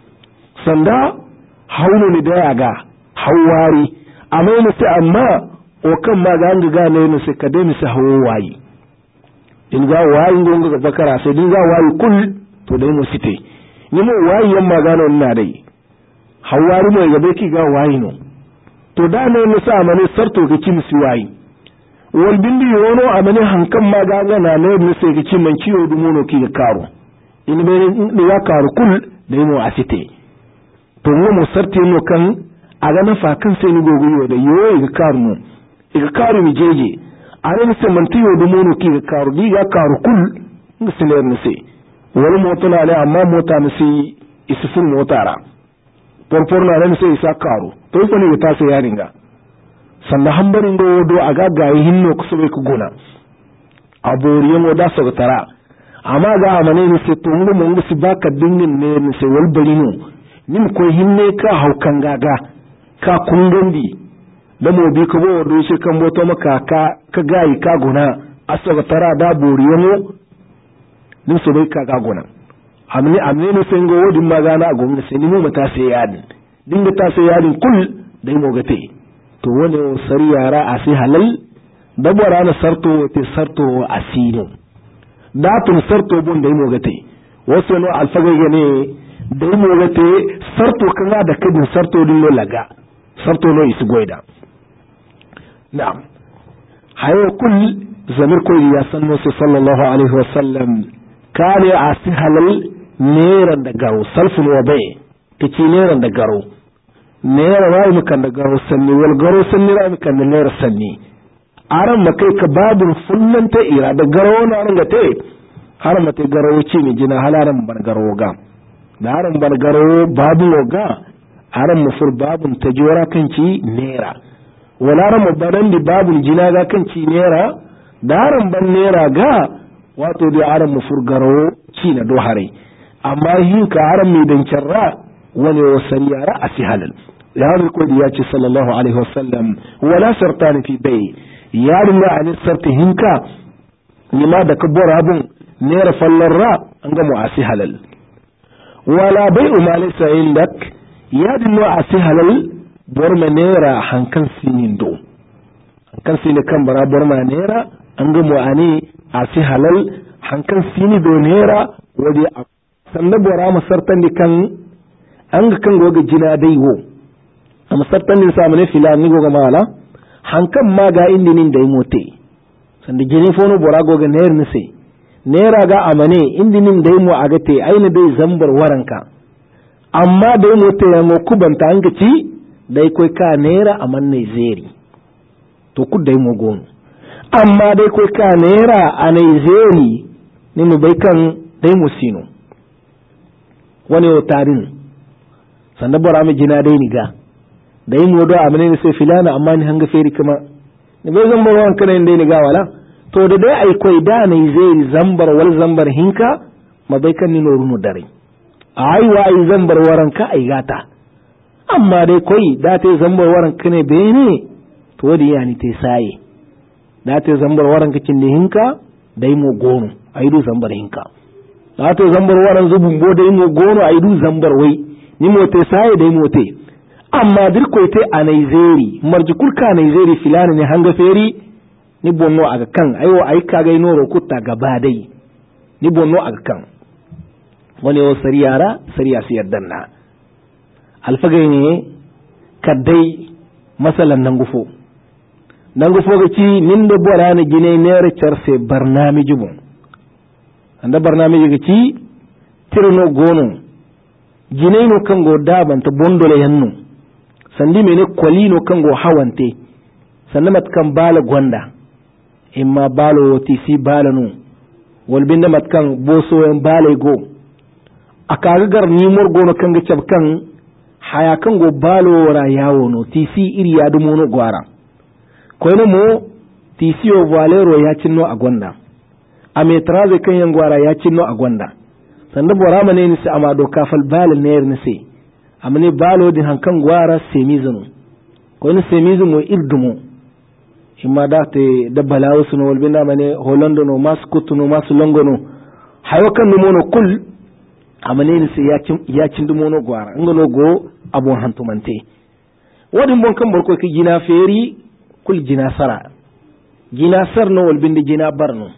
[SPEAKER 1] sanda haunu ni dai aga hawari amma ne sai amma o kan ma ga anga gane ne sai ka dai sai hawo wayi din ga wayi gonga ga bakara sai din ga wayi kul to dai mu site ni mu wayi yamma gane wannan dai hawari mai gabe ki ga wayi no to da ne mu sa mane sarto ga kin si wayi wal bindi wono amane hankan ma ga gana ne mu sai ga kin man ciwo dumuno ki ga karo in be ne ya karo kul dai mu asite to mu sarti no kan aga na fa kan sai ni gogoyo da yoyi ga karo no iga karu mi jeje ane se mantiyo do mono ki ga karu diga karu kul ngisiler ne se wala mota na ale amma mota ne se isifun motara porpor na ne se isa karu to ko ne ta se yaringa sanda hambarin do do aga gayi hinno ko sobe ko gona aboriyo mo da so tara amma ga amane ne se to ngo mo ngisi baka dingin ne ne se wal barino nim ko hinne ka haukan gaga ka kungandi da mo bi ko do shi kan boto maka ka ka gayi ka guna asoga tara da boriyamo nim so bai kaga gona amne amne ne sengo wodi magana gomna sai ni mu mata sai yadin dinga ta sai yadin kul dai mo gate to wone sari yara asi halal da bora na sarto te sarto asino da tun sarto bon dai mo gate wasu no alfaga ne dai mo gate sarto kana da kadin sarto din no laga sarto no isu goida na'am hayo kul zamir ko ya sanno sallallahu alaihi wasallam kane asi halal neran da garo salfun wa bai kici neran da garo nera wa mu kan da garo sanni wal garo sanni ra mu kan da nera sanni aran makai ka babun sunnan ta ira da garo na ran ga te har mate garo ci mi jina halaran ban garo ga da haran ban garo babu ga aran mufur babun ta jora kanci nera wala ran banan di babun jina ga kanci nera da haran ban nera ga wato da aran mufur garo ci na do hare amma yin ka aran mai dan charra wani wasani yara a fi halal ya riko da ya ce sallallahu alaihi wasallam wala sartani fi bai ya rinna a sarta hinka nima da ka bora abun nera fallarra an ga mu a fi halal wala bai umalai sa'in dak ya dinno a fi halal borma nera hankan sinin do hankan sinin kan bara borma nera an ga mu a ne a fi halal hankan sini do nera wadi sannan bora masartan di kan an ga kan goga jina dai wo a masartan din samu ne filani goga mala hankan ma ga indi nin dai mote sanda jini fono bora goga ner ni sai nera ga amane indi nin dai mo aga te aina dai zambar waranka amma dai mote ya mo kubanta an ga ci dai koi ka nera amanne zeri to ku dai mo gon amma dai koi ka nera anai zeri ni mu bai kan dai mo sino wani o tarin sannan bora mi jina dai ni ga dai mu do amene ni sai filana amma ni hanga feri kuma ni bai zambar wan kana dai ni ga wala to da dai ai koi da ne zai zambar wal zambar hinka ma bai kan ni no rumu dare ai wa ai zambar waran ka ai gata amma dai koi da ta zambar waran ka ne bai ne to da yani tai sai da ta zambar waran ka kin hinka dai mu gonu ai du zambar hinka da ta zambar waran zubun bo dai mu gonu ai du zambar wai ni mote sai dai mote amma dirko te a Nigeria marjikul ka Nigeria filani ne hanga feri ni bonno aga kan ayo ai ka ga noro kutta gaba dai ni bonno aga kan wani o sariyara sariya siyar danna alfagai ne kaddai masalan nan gufo nan gufo ga ci nin da bora ne gine ne recharse barnamiji bon anda barnamiji ga ci tirno gono gineno kango dabanta bondole yannu sandi mene kolino kango hawante sannan matkan bala gwanda imma balo tisi bala nu walbinda matkan boso en bala go akaga gar ni morgo no kanga cabkan haya kango balo wara yawo no tisi iri ya dumo no gwara koyno mo tisi o valero ya cinno a gwanda a metraze kan yan gwara ya cinno a gwanda sanda borama ne ni sai amado kafal bal ner ni sai amne balo din hankan gwara semizunu ko ni semizunu irdumo imma da te da balawo suno walbinda mane holando no maskutu no mas longono hayo kan no mono kul amane ni sai ya cin ya cin dumo no gwara ngono go abon hantumante wadin bon kan borko ki jina feri kul jina sara jina sarno walbinda jina barno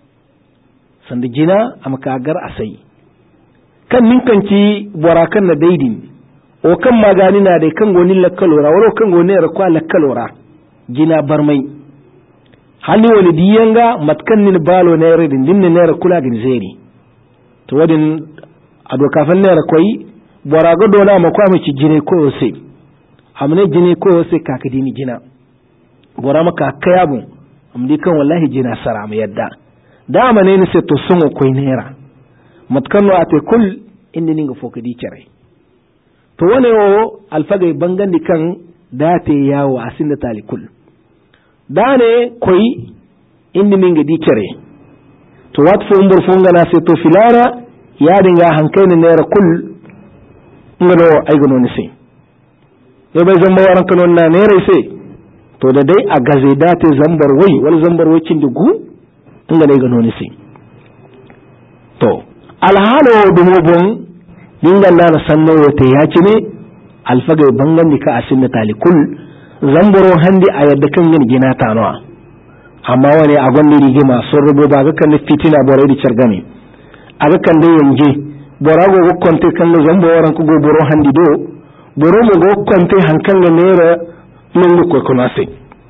[SPEAKER 1] sanda jina amka gar asai kan ninkanci borakan na daidin o kan magani na dai kan goni lakkalora waro kan goni ra kwa lakkalora jina barmai hali wani diyanga matkan nin balo na yare din dinne ne ra kula gin zeri to wadin ado kafan ne ra koi boraga dona ma kwa mi jine ko sai amne jine ko sai ka kadini jina bora maka kayabu amdi kan wallahi jina sara mu yadda da ma ne sai to sun koi nera matkanno ate kul indi ninga foka di cere to wane o alfagay bangandi kan date yawo asinda tali kul dane koy indi ninga di cere to wat fo umbur fo ngana se to filara yaadi nga hankayne nera kul ngano ay gono ni se e bay zamba waran kan na nera se to da dai a gaze date zambar wai wal zambar wai cindi gu inga dai ga noni sai to alhalo dumo bon dinga na sanno wote ya ci ne alfaga bangan di ka asin tali kul zamboro handi a yadda kan yin gina tanowa amma wani a gwanda rigima sun rubo ba ga kan fitina borai di chargami a ga kan dai yanje bora go go konte kan zambo waran ko go boro handi do boro mo go konte hankan ga nera mun ko ko nase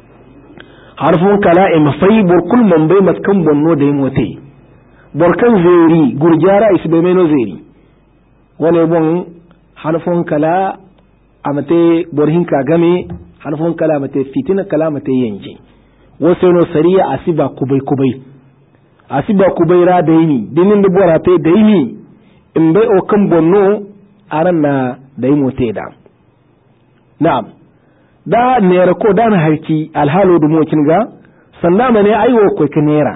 [SPEAKER 1] harfun kala e mafai bor kul man bai matkan bonno da mote borkan zeri gurjara isbe meno zeri wani bon harfun kala amate borhin ka game harfun kala amate fitina kala amate yanje wasu no sariya asiba kubai kubai asiba kubai ra daini dinin da bora te daini in bai o kan bonno aran na dai mote da na'am da nera ko da na harki alhalo da mokin ga sannan mane aiwo ko ka nera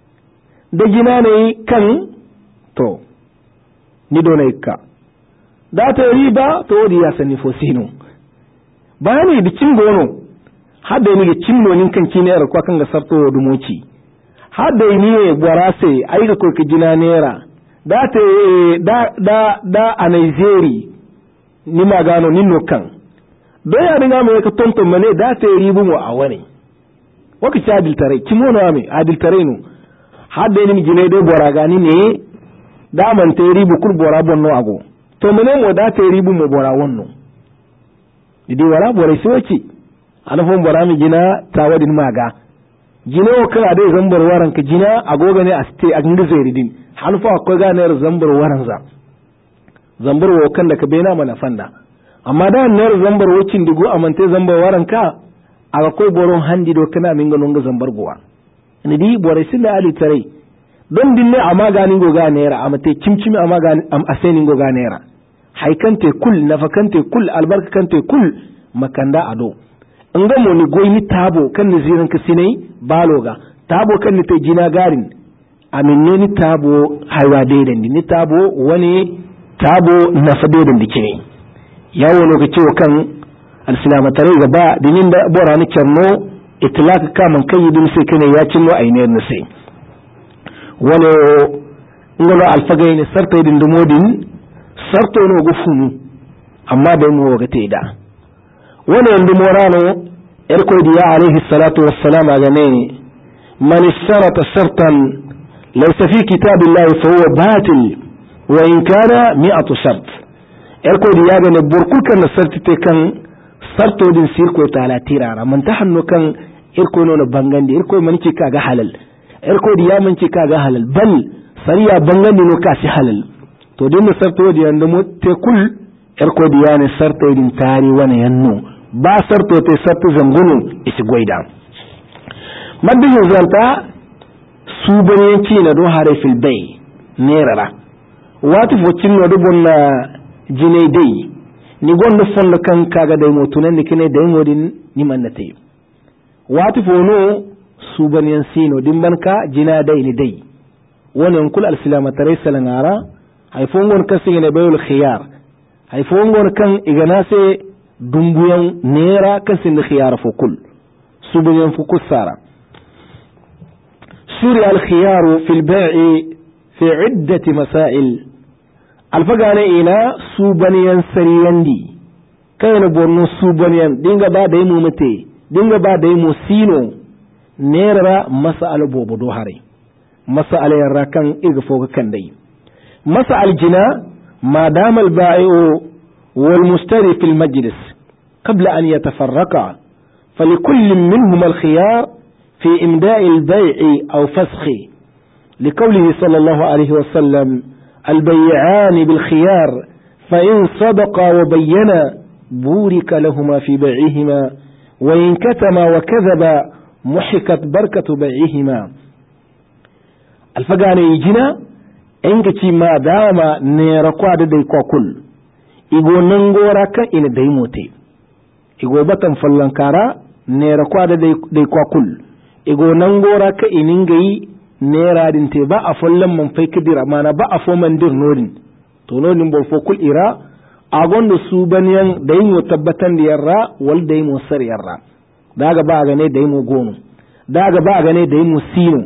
[SPEAKER 1] da gina ne kan to ni do ne ka da ta riba to di ya sani fosino bani da cin gono hadda ni ga cin nonin kan ki nera ko kan ga sarto da moci hadda ni ne borase ai ga ko ka gina nera da ta da da da a Nigeria ni magano ninno kan do ya dinga mai ka tonton mane da ta ribu mu a wani waka ci adil tare kimono ame adil tare no hadde ni gine do bora gani ne da man ta ribu kul bora bonno ago to mane mo da ta ribu mu bora wonno didi wala bora sai wace alafon bora mi gina tawadin maga gine o kana dai zambar waran ka gina agoga ne a ste a ngi zairidin halfa akwai ganar zambar waran za zambar wo kan da ka bena mana fanda amma da nar zambar wocin digo amante zambar waran ka aga koy boron handi do kana min ga nonga zambar gowa ni di bore sila ali tare don dinne amma ganin go ga nera amate cimcimi amma ga am aseni go ga nera haikante kul nafakante kul albarkante kul makanda ado nga mo ni goyni tabo kan ni ziran ka sinai baloga tabo kan ni te jina garin amin ne ni tabo haywa daidan ni tabo wani tabo nafa daidan dikine yawo lokaci wa kan alsilama tare gaba dinin da bora ni kerno itlaq kaman kayyidin sai kane ya cinno ainihin na sai wani ngolo alfagai ne sarta idin dumodin sarto no gufunu amma da mu ga te da wani yanzu morano erko diya alaihi salatu wassalam ga ne man istarata shartan laysa fi kitabillahi fa huwa batil wa in kana mi'atu shart erko diya ga ne burkul kan sarti te kan sarto din sirko tala tirara man ta hannu kan irko no bangande irko man ci kaga halal irko diya man ci kaga halal bal sariya bangande no ka si halal to din sarto diya da mu te kul irko diya ne sarto din tari wani yanno ba sarto te sarto zangunu isi goida madin zanta su banyanci na do hare fil bay nerara wati focin no do bonna jinai dai ni gondo fondo kan kaga dai motunan ni kine dai modin ni mannate wati fono su banyan sino dimban ka jina dai ni dai wonen kul al-silama tare salangara hay fongon kasi ne bayul khiyar hay fongon kan iganase dumbuyan nera kasin khiyar fo kul su banyan fu kusara suri al-khiyar fi al-bay' fi iddat masail alfagane ina su banyan sariyandi kai na borno su banyan dinga ba da mu mate dinga ba da mu sino nera mas'al bobo do hare mas'al yarra kan irga foga kan dai mas'al jina ma dama al-ba'i'u wal mustari fi al-majlis qabla an yatafarraqa فلكل منهما الخيار في إمداء البيع أو فسخه لقوله صلى الله عليه وسلم البيعان بالخيار فإن صدقا وبينا بورك لهما في بيعهما وإن كتما وكذبا محكت بركة بيعهما الفقاني يجينا إنك ما دام نيرقوا ديكوا كل إيقو ننغورك إن ديموتي إيقو بطن فلنكارا نيرقوا ديكوا كل إيقو ننغورك إننغي nera din te ba a follan man fai kidira mana ba a foman dir nodin to nodin bo fo kul ira a gondo su banyan da yin tabbatan da yarra wal da yin sar yarra daga ba ga ne da yin gono daga ba ga ne da yin sino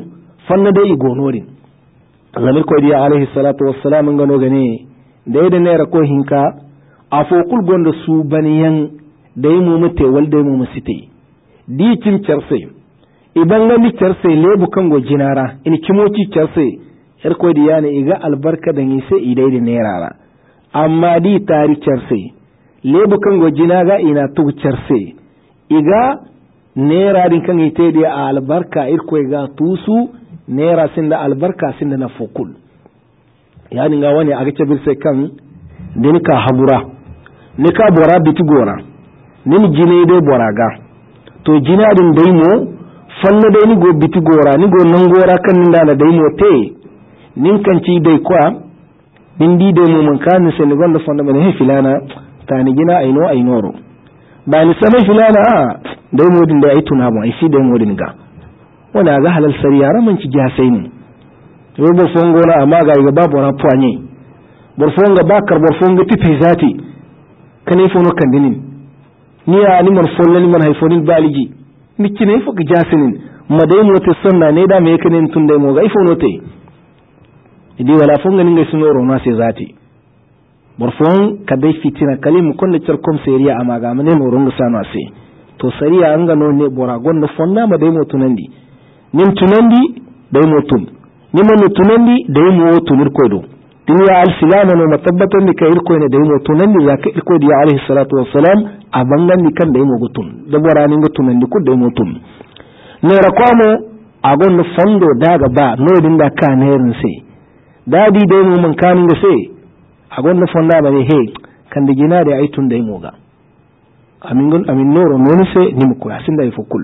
[SPEAKER 1] fanna dai igonorin zamir ko diya alaihi salatu wassalam ngano gane da yadda ne ko hinka a fokul gonda su baniyan dai mu mute wal dai mu musite di cin cerse idan ga ni cerse lebu kan go jinara in kimoci cerse er ko diya ne iga albarka da ni sai idai da nerara amma di tari cerse lebu kan go jinaga ina tu cerse iga nera din kan ite da albarka ir ko ga tusu nera sinda albarka sinda na fokul yani ga wani aga cabir sai kan din ka habura ni ka bora biti gora nin jine dai boraga to jina din dai mo fanna dai ni go biti gora ni go nan gora kan ninda na dai mo te nin kan ci dai kwa din di dai mo man kan sai ni gonda fanna man he filana tani gina aino ainoro ba ni sama filana a dai mo din da ai tuna mo ai si dai mo din ga wala ga halal sariya raman ci jasai ne to bo fongo na amma ga ga babu na puanye bor fonga bakar bor fonga tipi zati kane fono kandinin ni ya ni man follani man hay fonin baliji ni kine fo ga jasinin madai mo te sanna ne da me kanin tun dai mo ga ifono te idi wala fonga ninga sunoro na sai zati bor fon ka dai fitina kalim kon da cerkom seriya amma ga mane no ronga sano sai to sariya an ga no ne bora gonna fonna madai mo tunandi nin tunandi dai mo tun ni man tunandi dai mo tunir kodo dunya al-silama no matabbatan ni kai irko ne dai mo tunandi ya kai irko di alaihi salatu wassalam a bangan ni kan dai mo gutun da bora ni gutunandi ku dai mo tun ne rakwamo agon no fondo daga ba no dinga ka nerin sai dadi dai mo man kanin ga sai agon no fonda ba ne he kan da gina da aitun dai mo ga amin gon amin noro non sai ni mu ko asin da ifukul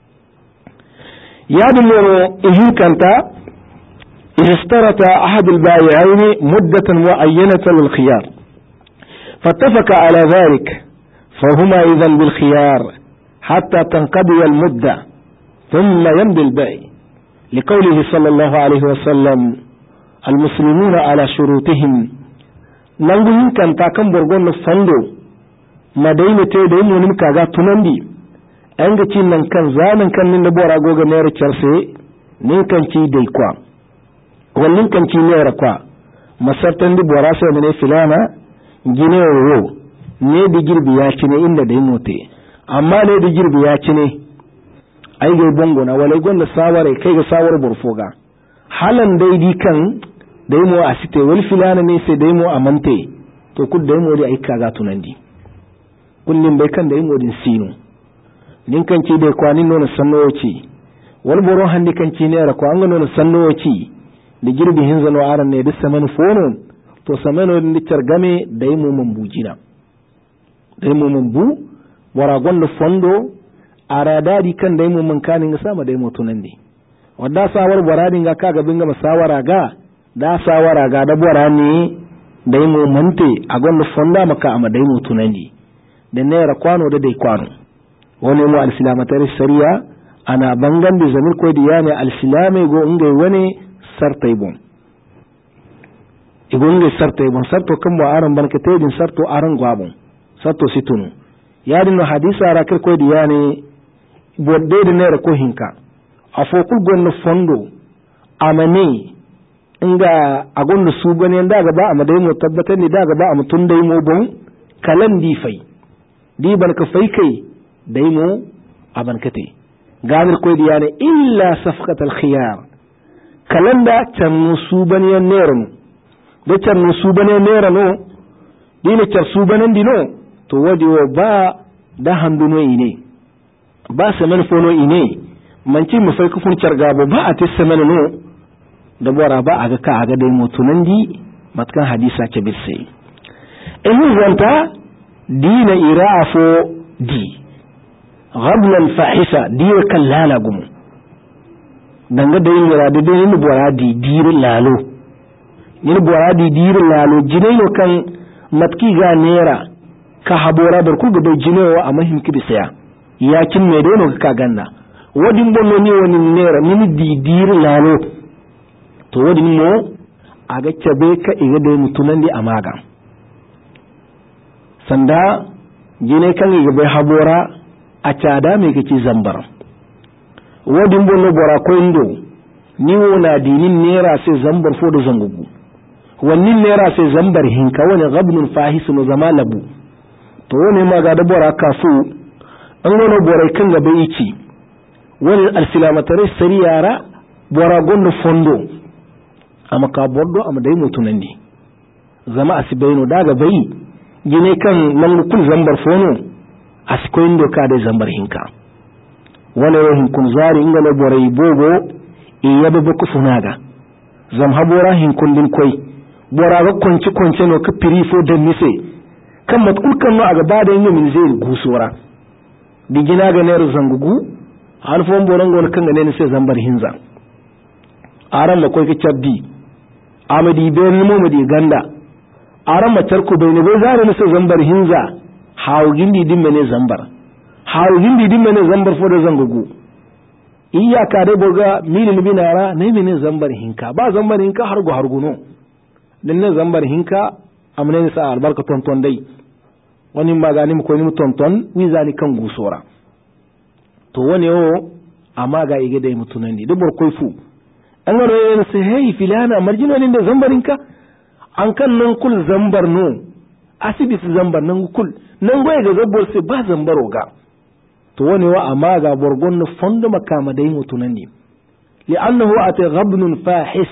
[SPEAKER 1] ya dinoro ihin kanta اشترط أحد البائعين مدة معينة للخيار فاتفق على ذلك فهما إذن بالخيار حتى تنقضي المدة ثم يمضي البيع لقوله صلى الله عليه وسلم المسلمون على شروطهم نقول كان تاكم برغون الصندو ما دين تيدين ونمكا غاتنندي أنك تنن كان زامن كان من نبورا غوغا نير تشرسي نيكن تي ديكوا wannan kan ci ne rakwa masartan di bora sai ne filana gine wo ne da girbi ya ci ne inda da mote amma ne da girbi ya ci ne ai ga bongo na walai gonda saware kai ga sawar burfoga halan dai di kan dai mo asite wal filana ne sai dai mo amante to kud dai mo di ai kaga tunandi kullum bai kan dai mo din sino nin kan ci dai kwanin nono sannoci wal boro handi kan ci ne rakwa an nono sannoci da girbi hinzano aran ne duk saman fono to samano din game da yi mummun bujina da yi mummun bu wara gwanda fondo a radadi kan da yi mummun kanin ga sama da yi mutunan ne wadda sawar baradin ga kaga bin gama sawara ga da sawara ga da bora ne da yi mummante a gwanda fonda maka amma da yi mutunan ne da naira kwano da dai kwano wani mu alsilamatar shari'a ana bangan da zamir ko diya ne alsilame go ingai wani sartai bon igonge sartai bon sarto kan mo aran ban kete din sarto aran gwabon sarto situnu yadin no hadisa ra kar ko diyane bodde de ne ko hinka afokul gonno fondo amane inga agonno su gane daga ba amadai mo tabbatar ni daga ba amutun dai mo bon kalan di fai di ban ka fai kai dai mo aban kate gamir ko diyane illa safqatal khiyar kalanda can musu bane nero da can musu bane nero no dine can su bane dino to wadi wa ba da handuno ine ba saman fono ine manci mu fai kufun cargabo ba a tissaman no da bora ba aga ka aga dai mutunan di matkan hadisa ce bisai in wanta dina irafo di ghablan fahisa diwa kallala gumu danga da yin yara da yin boradi dirin lalo yin boradi dirin lalo jinai kan matki ga nera ka habora bar ku gaba jinewa a mahimki da saya yakin mai dono ka ganna wadin bonno ni wani nera ni di dirin lalo to wadin mo a ga cabe ka iga da mutunan di amaga sanda jinai kan iga bai habora a cada mai kace zambar wadin bonno bora ko indo ni wona dinin nera sai zambar fo da zangugu wannan nera sai zambar hinka wani gabnun fahisu no zama labu to wani ma ga da bora kasu an wani borai kan gaba yake wani alfilamatare sari yara bora gondo fondo amma ka bordo amma dai mutunan ne zama asibaino daga bai gine kan nan kul zambar fono askoyin doka da zambar hinka wani rohin kun zari inga na borai bobo iya babu kusunaga zam habora hinkun din koi bora ga kwanci kwanci no ka pirifo da mise kan matkulkan no a gaba da yin min zai gusora digina ga ne zangugu alfon boran gon kan ne sai zambar hinza aran ma koi ka cabdi amadi ben mu mudi ganda aran ma tarku bai ne bai zare ne sai zambar hinza hawo gindi din mene zambar hawo gindi din mene zambar fo da zangugu iyaka dai boga milin binara ne mene zambar hinka ba zambar hinka hargo harguno din ne zambar hinka amne sa albarka tonton dai wani magani mu ko ni tonton wizani kan gusora to wani o amma ga ige dai mutunan di dubur koifu an ga ne sai hey filana marjino ne da zambarin ka an kan nan kul zambar no asibi su zambar nan kul nan goye ga zabbor sai ba zambaro ga to wani wa amma ga borgon no fondo makama dai mutunan di li'annahu ata ghabnun fahis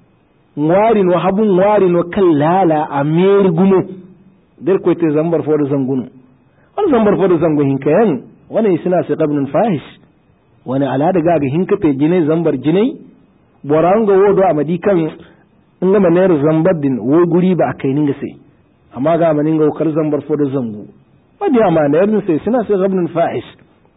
[SPEAKER 1] warin wa habun warin wa kallala amir gumo der ko te zambar fo da zanguno wani zambar fo da zango hinka yan wani suna sai qabnun fahish wani ala da ga hinka te jine zambar jine boranga wodo amadi kan inga maner zambar din wo guri ba akai ninga sai amma ga manin ga kar zambar fo da zangu wadi amma ne irin sai suna sai qabnun fahish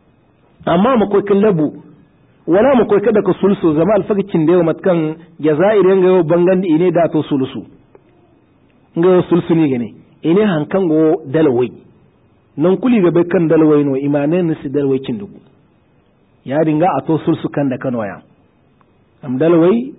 [SPEAKER 1] amma mu ko kallabu wala mu ko kada ka sulsu zama alfagicin da yau matkan jazair yanga yau bangan ine da to sulusu nga sulsu ni gane ine hankan go dalwai nan kuli ga kan dalwai no imanen ni si dalwai kin dugu ya dinga a to sulsu kan da kano ya am dalwai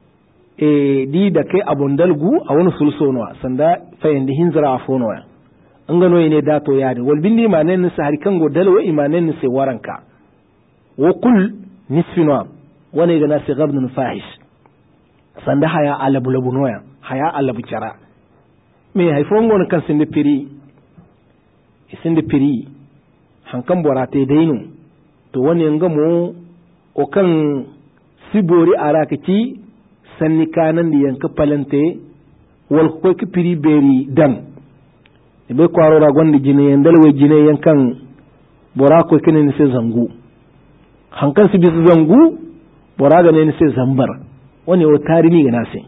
[SPEAKER 1] e di da kai abun dalgu a wani sulso no sanda fayin di hinzara a fono ya an gano ine da to ya wal bindi imanen ni si har kan go dalwai imanen ni si waranka wa kul nisfinwa wani ga nasi gabnun fahish sanda haya alabu labu noya haya alabu cara me haifon wani kan sindi piri sindi piri hankan borate dainu to wani yanga mu o kan sibori arakaki sanni kanan da yanka palante wal ko ki piri beri dan be kwaro da gondi jine yandalwe jine yankan borako kinin sai zangu hankan su bisu zangu bora ga ne sai zambar wani o tarihi ga nase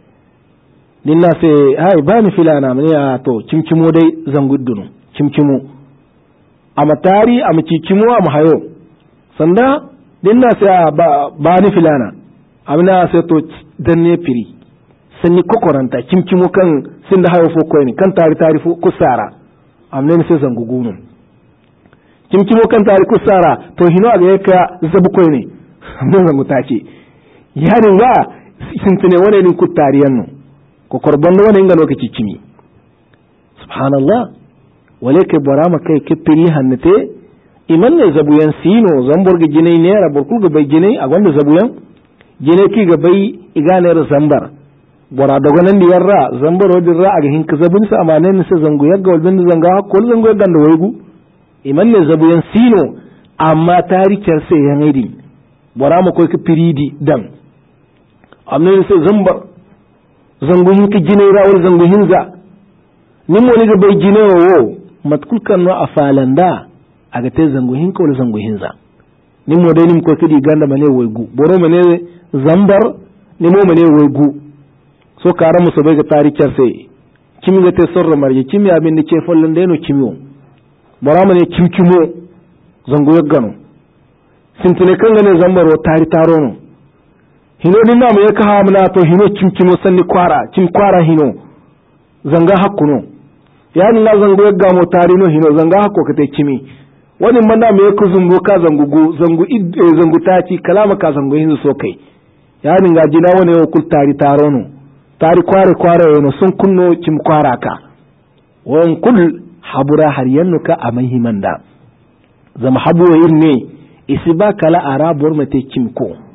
[SPEAKER 1] din na sai ai ba ni filana ne a to cimcimo dai zanguddunu cimcimo amma tari amma cicimo amma hayo sanda din na sai ba ba ni filana amina sai to danne firi sanni kokoranta cimcimo kan sin da hayo fo koyni kan tari tari fo kusara amma ne sai zangugunu cimcimo kan tari kusara to hino ga yaka zabu koy ne mun zangu tace yarin ga sintine wani din ku tariyan no ko korban wani inga lokaci cimi subhanallah wale ke borama kai ke piri hannate iman ne zabuyan sino zambor ga jinai ne ra burkul ga bai jinai a gwanda zabuyan jinai ki ga bai igane ra zambar bora daga nan da yarra zambar wadin ra a ga hinka zabun sa amane ne sa zangu yagga walbin zanga ko zangu yagga da waigu iman ne zabuyan sino amma tarikar sai yan aidi bora ma koy ka piridi dan amma ne sai zambar zangu hinka jinai ra wal zangu hinza nin wani ga bai jinai wo matkul kan no afalanda aga te zangu hinka wal zangu hinza nin mo dai nim ko kidi ganda mane waigu boro mane zambar ni mo mane waigu so kara musu bai ga tarikar sai kimi ga te sorro marje kimi abin da ke follan da no kimiyo bara mane kimkimo zango yaggano sintine kan gane zambar wa tari taro no hino din na mu ya kaha muna to hino kimkimo sanni kwara kim kwara hino zanga hakkuno yani na zango yagga mo tari no hino zanga hakko kate kimi wani manda me ku zungo ka zangugo zangu zangu taci kalama ka zango hinzu so kai yani ga jina wani o kul tari taro no tari kware kware no sun kunno kim kwara ka won kul habura har yannuka a mahimanda zama habu irne isi ba kala arabur mate kimko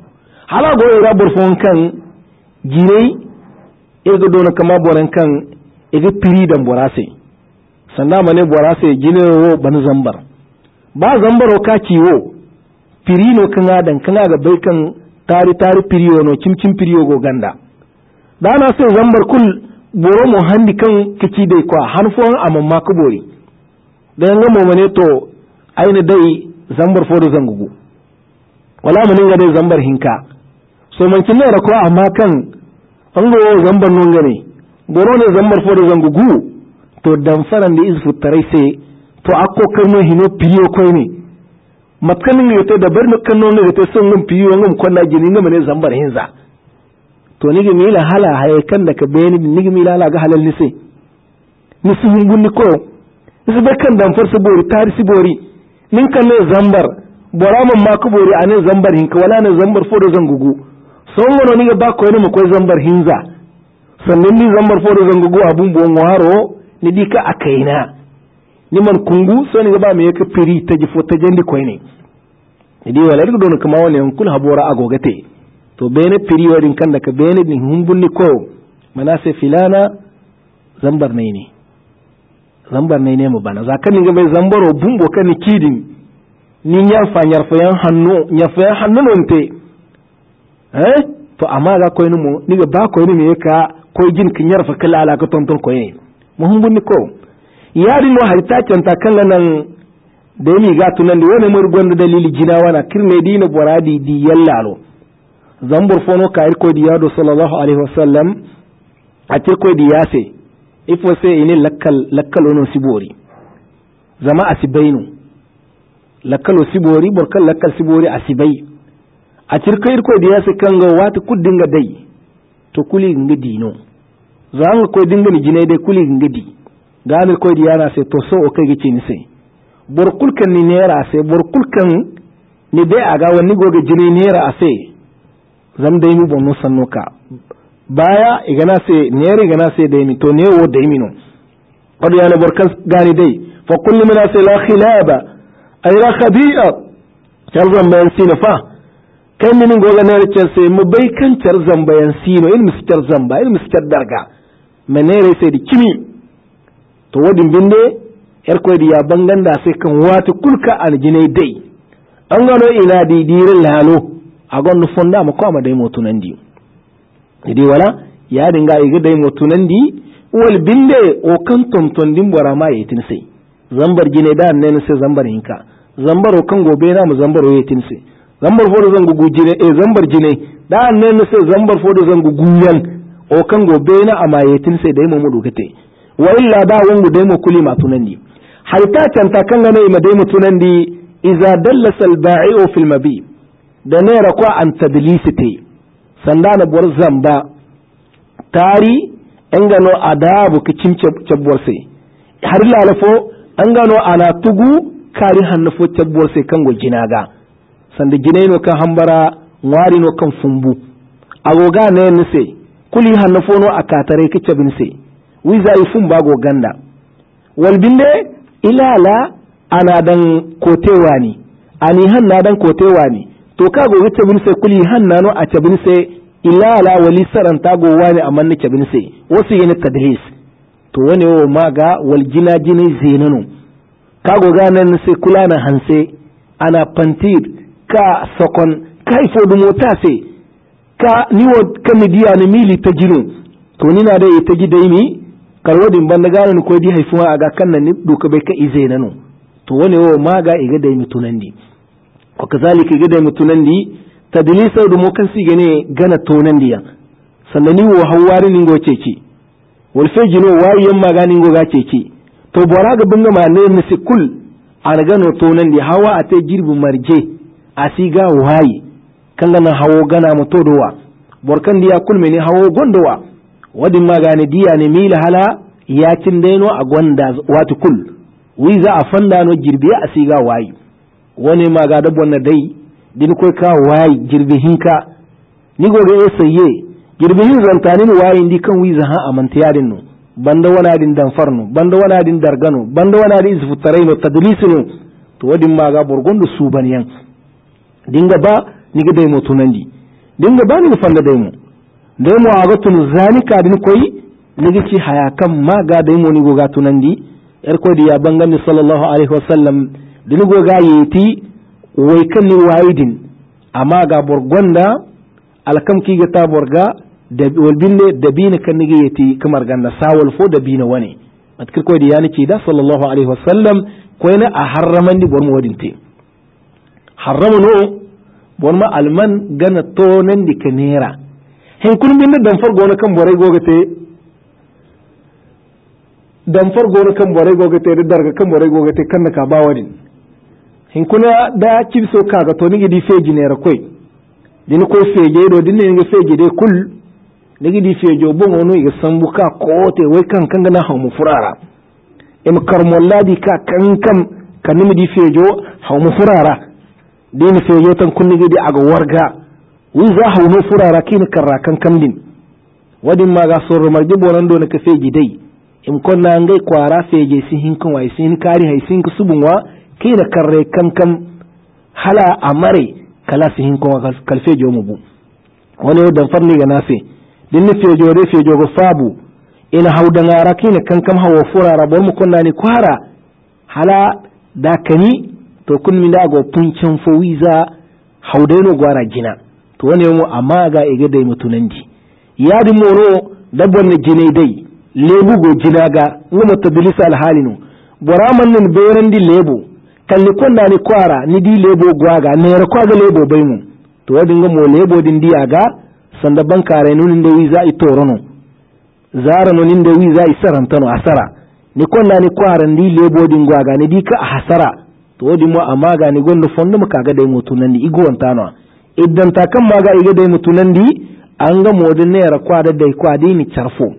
[SPEAKER 1] hala go ira borfon kan jinai ega dona kama boran kan ega piri dan borase sanda mane borase jine wo ban zambar ba zambaro ka ciwo piri no kan adan kan ga bai kan tari tari piriyo no cim cim piriyo go ganda dana sai zambar kul boro mo handi kan kici dai kwa hanfon amma ka bori dan ga mo mane to aina dai zambar fodo zangugu wala mun ga dai zambar hinka so man kin ne ko amma kan an go zambar non gane boro ne zambar fodo zangugu to dan faran da izfu tarai sai to akko karno hino piriyo koy ne matkanin ne to da bar kan non ne to sun mun piriyo ngum konna gini ne mane zambar hinza to ni ga mila hala haye kan da ka bayani ni ga mila hala ga halal ni sai ni sun gunni ko su da kan dan farsa bori tari si bori nin kan ne zambar bora mun ma ku bori anan zambar hinka wala ne zambar fodo zangugu son wono ni ga ba ko ne mu ko zambar hinza sannan ni zambar fodo zangugu abun bon waro ni dika akaina ni man kungu so ni ga ba me yake piri ta jifo ta jandi ko ne ni di wala don kuma wani kul habora agogate to bene piri wadin kan da ka bene ni humbunni ko mana sai filana zambar ne ne zambar ne ne mu bana zakan ni ga mai zambaro bumbo kan ni kidin ni nyarfa nyarfa yan hannu nyarfa yan hannu nonte eh to amma ga koy mu ni ga ba koy ni me ka koy jin kin nyarfa kala ala ka tonton koy ne mu humbunni ko yari no harita canta kan nan da ni ga tunan da wani mur gonda dalili jinawa na kirne dina boradi di yallalo zambur fono ka irko di yado sallallahu alaihi wasallam a tirko di yase ifo sai ini lakkal lakkal ono sibori zama asibainu lakkal sibori borkal lakkal sibori asibai a tirko irko di yase kanga wata kuddinga dai to kuli ngidi no zanga ko dinga ni jinai dai kuli ngidi ganir ko di yana sai to so o kai gici ni sai borkul kan ni nera sai borkul kan ni dai aga wani goge jini nera sai zam dai mu bonno sanno ka baya igana se nere igana se dai mi to ne wo dai mi no wadi yana barkas gani dai fa kullu min asal khilaba ay la khabi'a tarzan bayan sino fa kan min goga ne ce se mu bai kan tarzan bayan sino il mister zamba il mister darga menere se di kimi to wadin binde yar ko di ya banganda sai kan wata kulka aljinai dai an gano ila di dirin lalo agon fonda ma ko ma dai motunandi idi wala ya dinga iga dai motunandi wal binde o kan tonton din bora ma yitin sai zambar gine da nan sai zambar hinka zambar o kan gobe na mu zambar o yitin sai zambar fodo zan gugu jine eh zambar jine da nan sai zambar fodo zan gugu yan o kan gobe na ama yitin sai dai mu dugate wa illa da wangu dai mu kuli ma tunandi haita canta kan ga ne ma dai mutunandi idza dallasa al-ba'i'u fil mabi da ne rakwa an tadlisite sanda na bor zamba tari an gano adabu kicin cabbuwar sai har lalafo an gano ana tugu kari hannufo cabbuwar sai kan go jinaga sanda ginai no kan hambara ngwari no kan fumbu agoga ne ne sai kuli hannufo no akatare kicabin sai wiza yi fumba go ganda wal binde ilala ana dan kotewa ni ani hanna dan kotewa ni to ka go wita bin sai kuli hanna no a cabin sai ilala wali saranta go wani amma ne cabin sai wasu yana tadlis to wani o maga wal jina jini zinanu ka go ganan sai kula na hanse ana pantir ka sokon kai fo du mota sai ka niwo kan diya ne mili ta jinu to ni na da ita gidai ni karwadin banda ganan ko di haifuwa aga kan nan ni duka bai ka ize nanu to wani o maga iga dai mutunandi wa kazalika iga dai mutunandi tadlisa du mokan si gane gana tonandiya sannan ni wo hawari ningo ceci wal fejino wari yamma ga ningo ga ceci to bora ga bunga ma ne ni sikul an gano tonandi hawa ate jirbu marje asiga wayi kanga na hawo gana mu todowa borkan diya kul meni hawo gondowa wadin magane diya ne mila hala yakin daino a gonda watu kul wi za a fanda no jirbiya asiga wayi wani maga da bonna dai din koy ka wayi jirbihinka ni goge esaye jirbihin zantani ni wayi ndi kan wi za ha amantiyadin no banda wana din dan farno banda wana din dargano banda wana din isfutaraino tadlisino to wadin maga borgondo subaniyan dinga ba ni ga dai motunandi dinga bani ga fanda dai mu dai mu aga tun zanika din koyi nigi ci haya kan ma ga dai mu ni go ga tunandi er ko di ya bangani sallallahu alaihi wasallam din go ga yiti wai kan ni waidin amma ga borgonda alkam ki ga ta borga da walbinne da bina kan nigi yiti kamar ganda sawal fo da bina wani matkir ko di ya ni ci da sallallahu alaihi wasallam ko ina a harraman di bor mu wadinte harramu no bon ma alman gana tonan di kanera hen kun bin dan fargo na kan borai gogate dan fargo na kan borai gogate da darga kan borai gogate kan ka ba wadin hen kuna da kibso kaga to nigi di feji ne rakoi din ko feje do din ne ngi feje de kul nigi di fejo bon wono iga sambuka ko te wai kan kan na hamu furara im karmolladi ka kan kam kan nimi di fejo hamu furara din fejo tan kun nigi di aga warga wi za hamu furara kin karra kan kam din wadin ma ga sorro marje bonan do ne ka feji dai im konna ngai kwara feje sin hin kan wai sin kari hay sin ku subunwa kina karre kan kam hala amare kala sin hin kan kal fejo mu bu wani dan farni ga nase din ne fejo re fejo go fabu ina hauda ngara kina kan kam hawo furara bor mu konna ni kwara hala da kani to kun mi da go puncin fo wiza haudeno gwara jina to wani mu amma ga iga dai mutunandi yadi moro dabbon ne jine dai lebu go jina ga ngoma tabilisa alhalinu boraman nin beran di lebu kalli konna ni kwara ni di lebo gwaga ne ra kwaga lebo bai mu to wadi ngamo lebo din diya ga sanda bankare nun da wiza itorono zara no nin da wiza isarantano asara ni konna ni kwara ndi lebo din gwaga ni di ka hasara to wadi mu amma ga ni gondo fondo mu kaga dai mutunandi igo wantano idan ta kan maga iga dai mutunandi an ga modin ne ra kwada dai kwadi ni charfo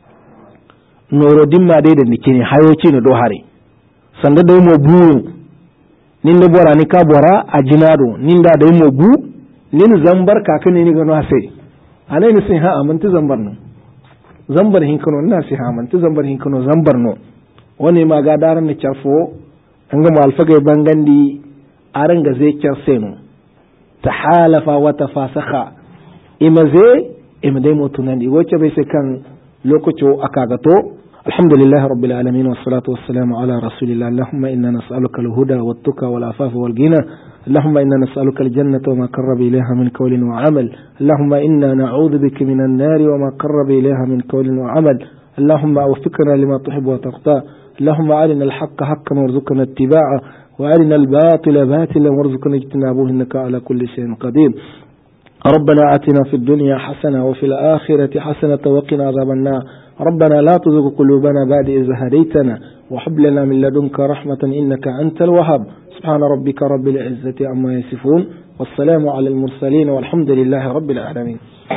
[SPEAKER 1] noro dimma dai da nikini hayoci ne do hare sanda dai mo buru nin da bora ni ka bora a jinado nin da dai mo bu nin zambar ka kane ni ga no sai anai ni sai ha amanti zambar no zambar hin kano na sai ha amanti zambar hin kano zambar no wani ma ga daran ni charfo an ga malfaga bangandi aran ga zai kyar seno tahalafa wa tafasakha imaze imdai mutunandi wace bai sai kan lokaco akagato alhamdulillahi rabbil alamin wassalatu wassalamu ala rasulillah allahumma inna nas'aluka al-huda wat-tuqa wal-afafa wal-ghina اللهم إنا نسألك الجنة وما قرب إليها من قول وعمل اللهم إنا نعوذ بك من النار وما قرب إليها من قول وعمل اللهم أوفقنا لما تحب وترضى اللهم أرنا الحق حقا وارزقنا اتباعه وأرنا الباطل باطلا وارزقنا اجتنابه إنك على كل شيء قدير ربنا آتنا في الدنيا حسنة وفي الآخرة حسنة وقنا عذاب النار ربنا لا تزغ قلوبنا بعد إذ هديتنا وهب لنا من لدنك رحمة إنك أنت الوهاب سبحان ربك رب العزة عما يصفون والسلام على المرسلين والحمد لله رب العالمين.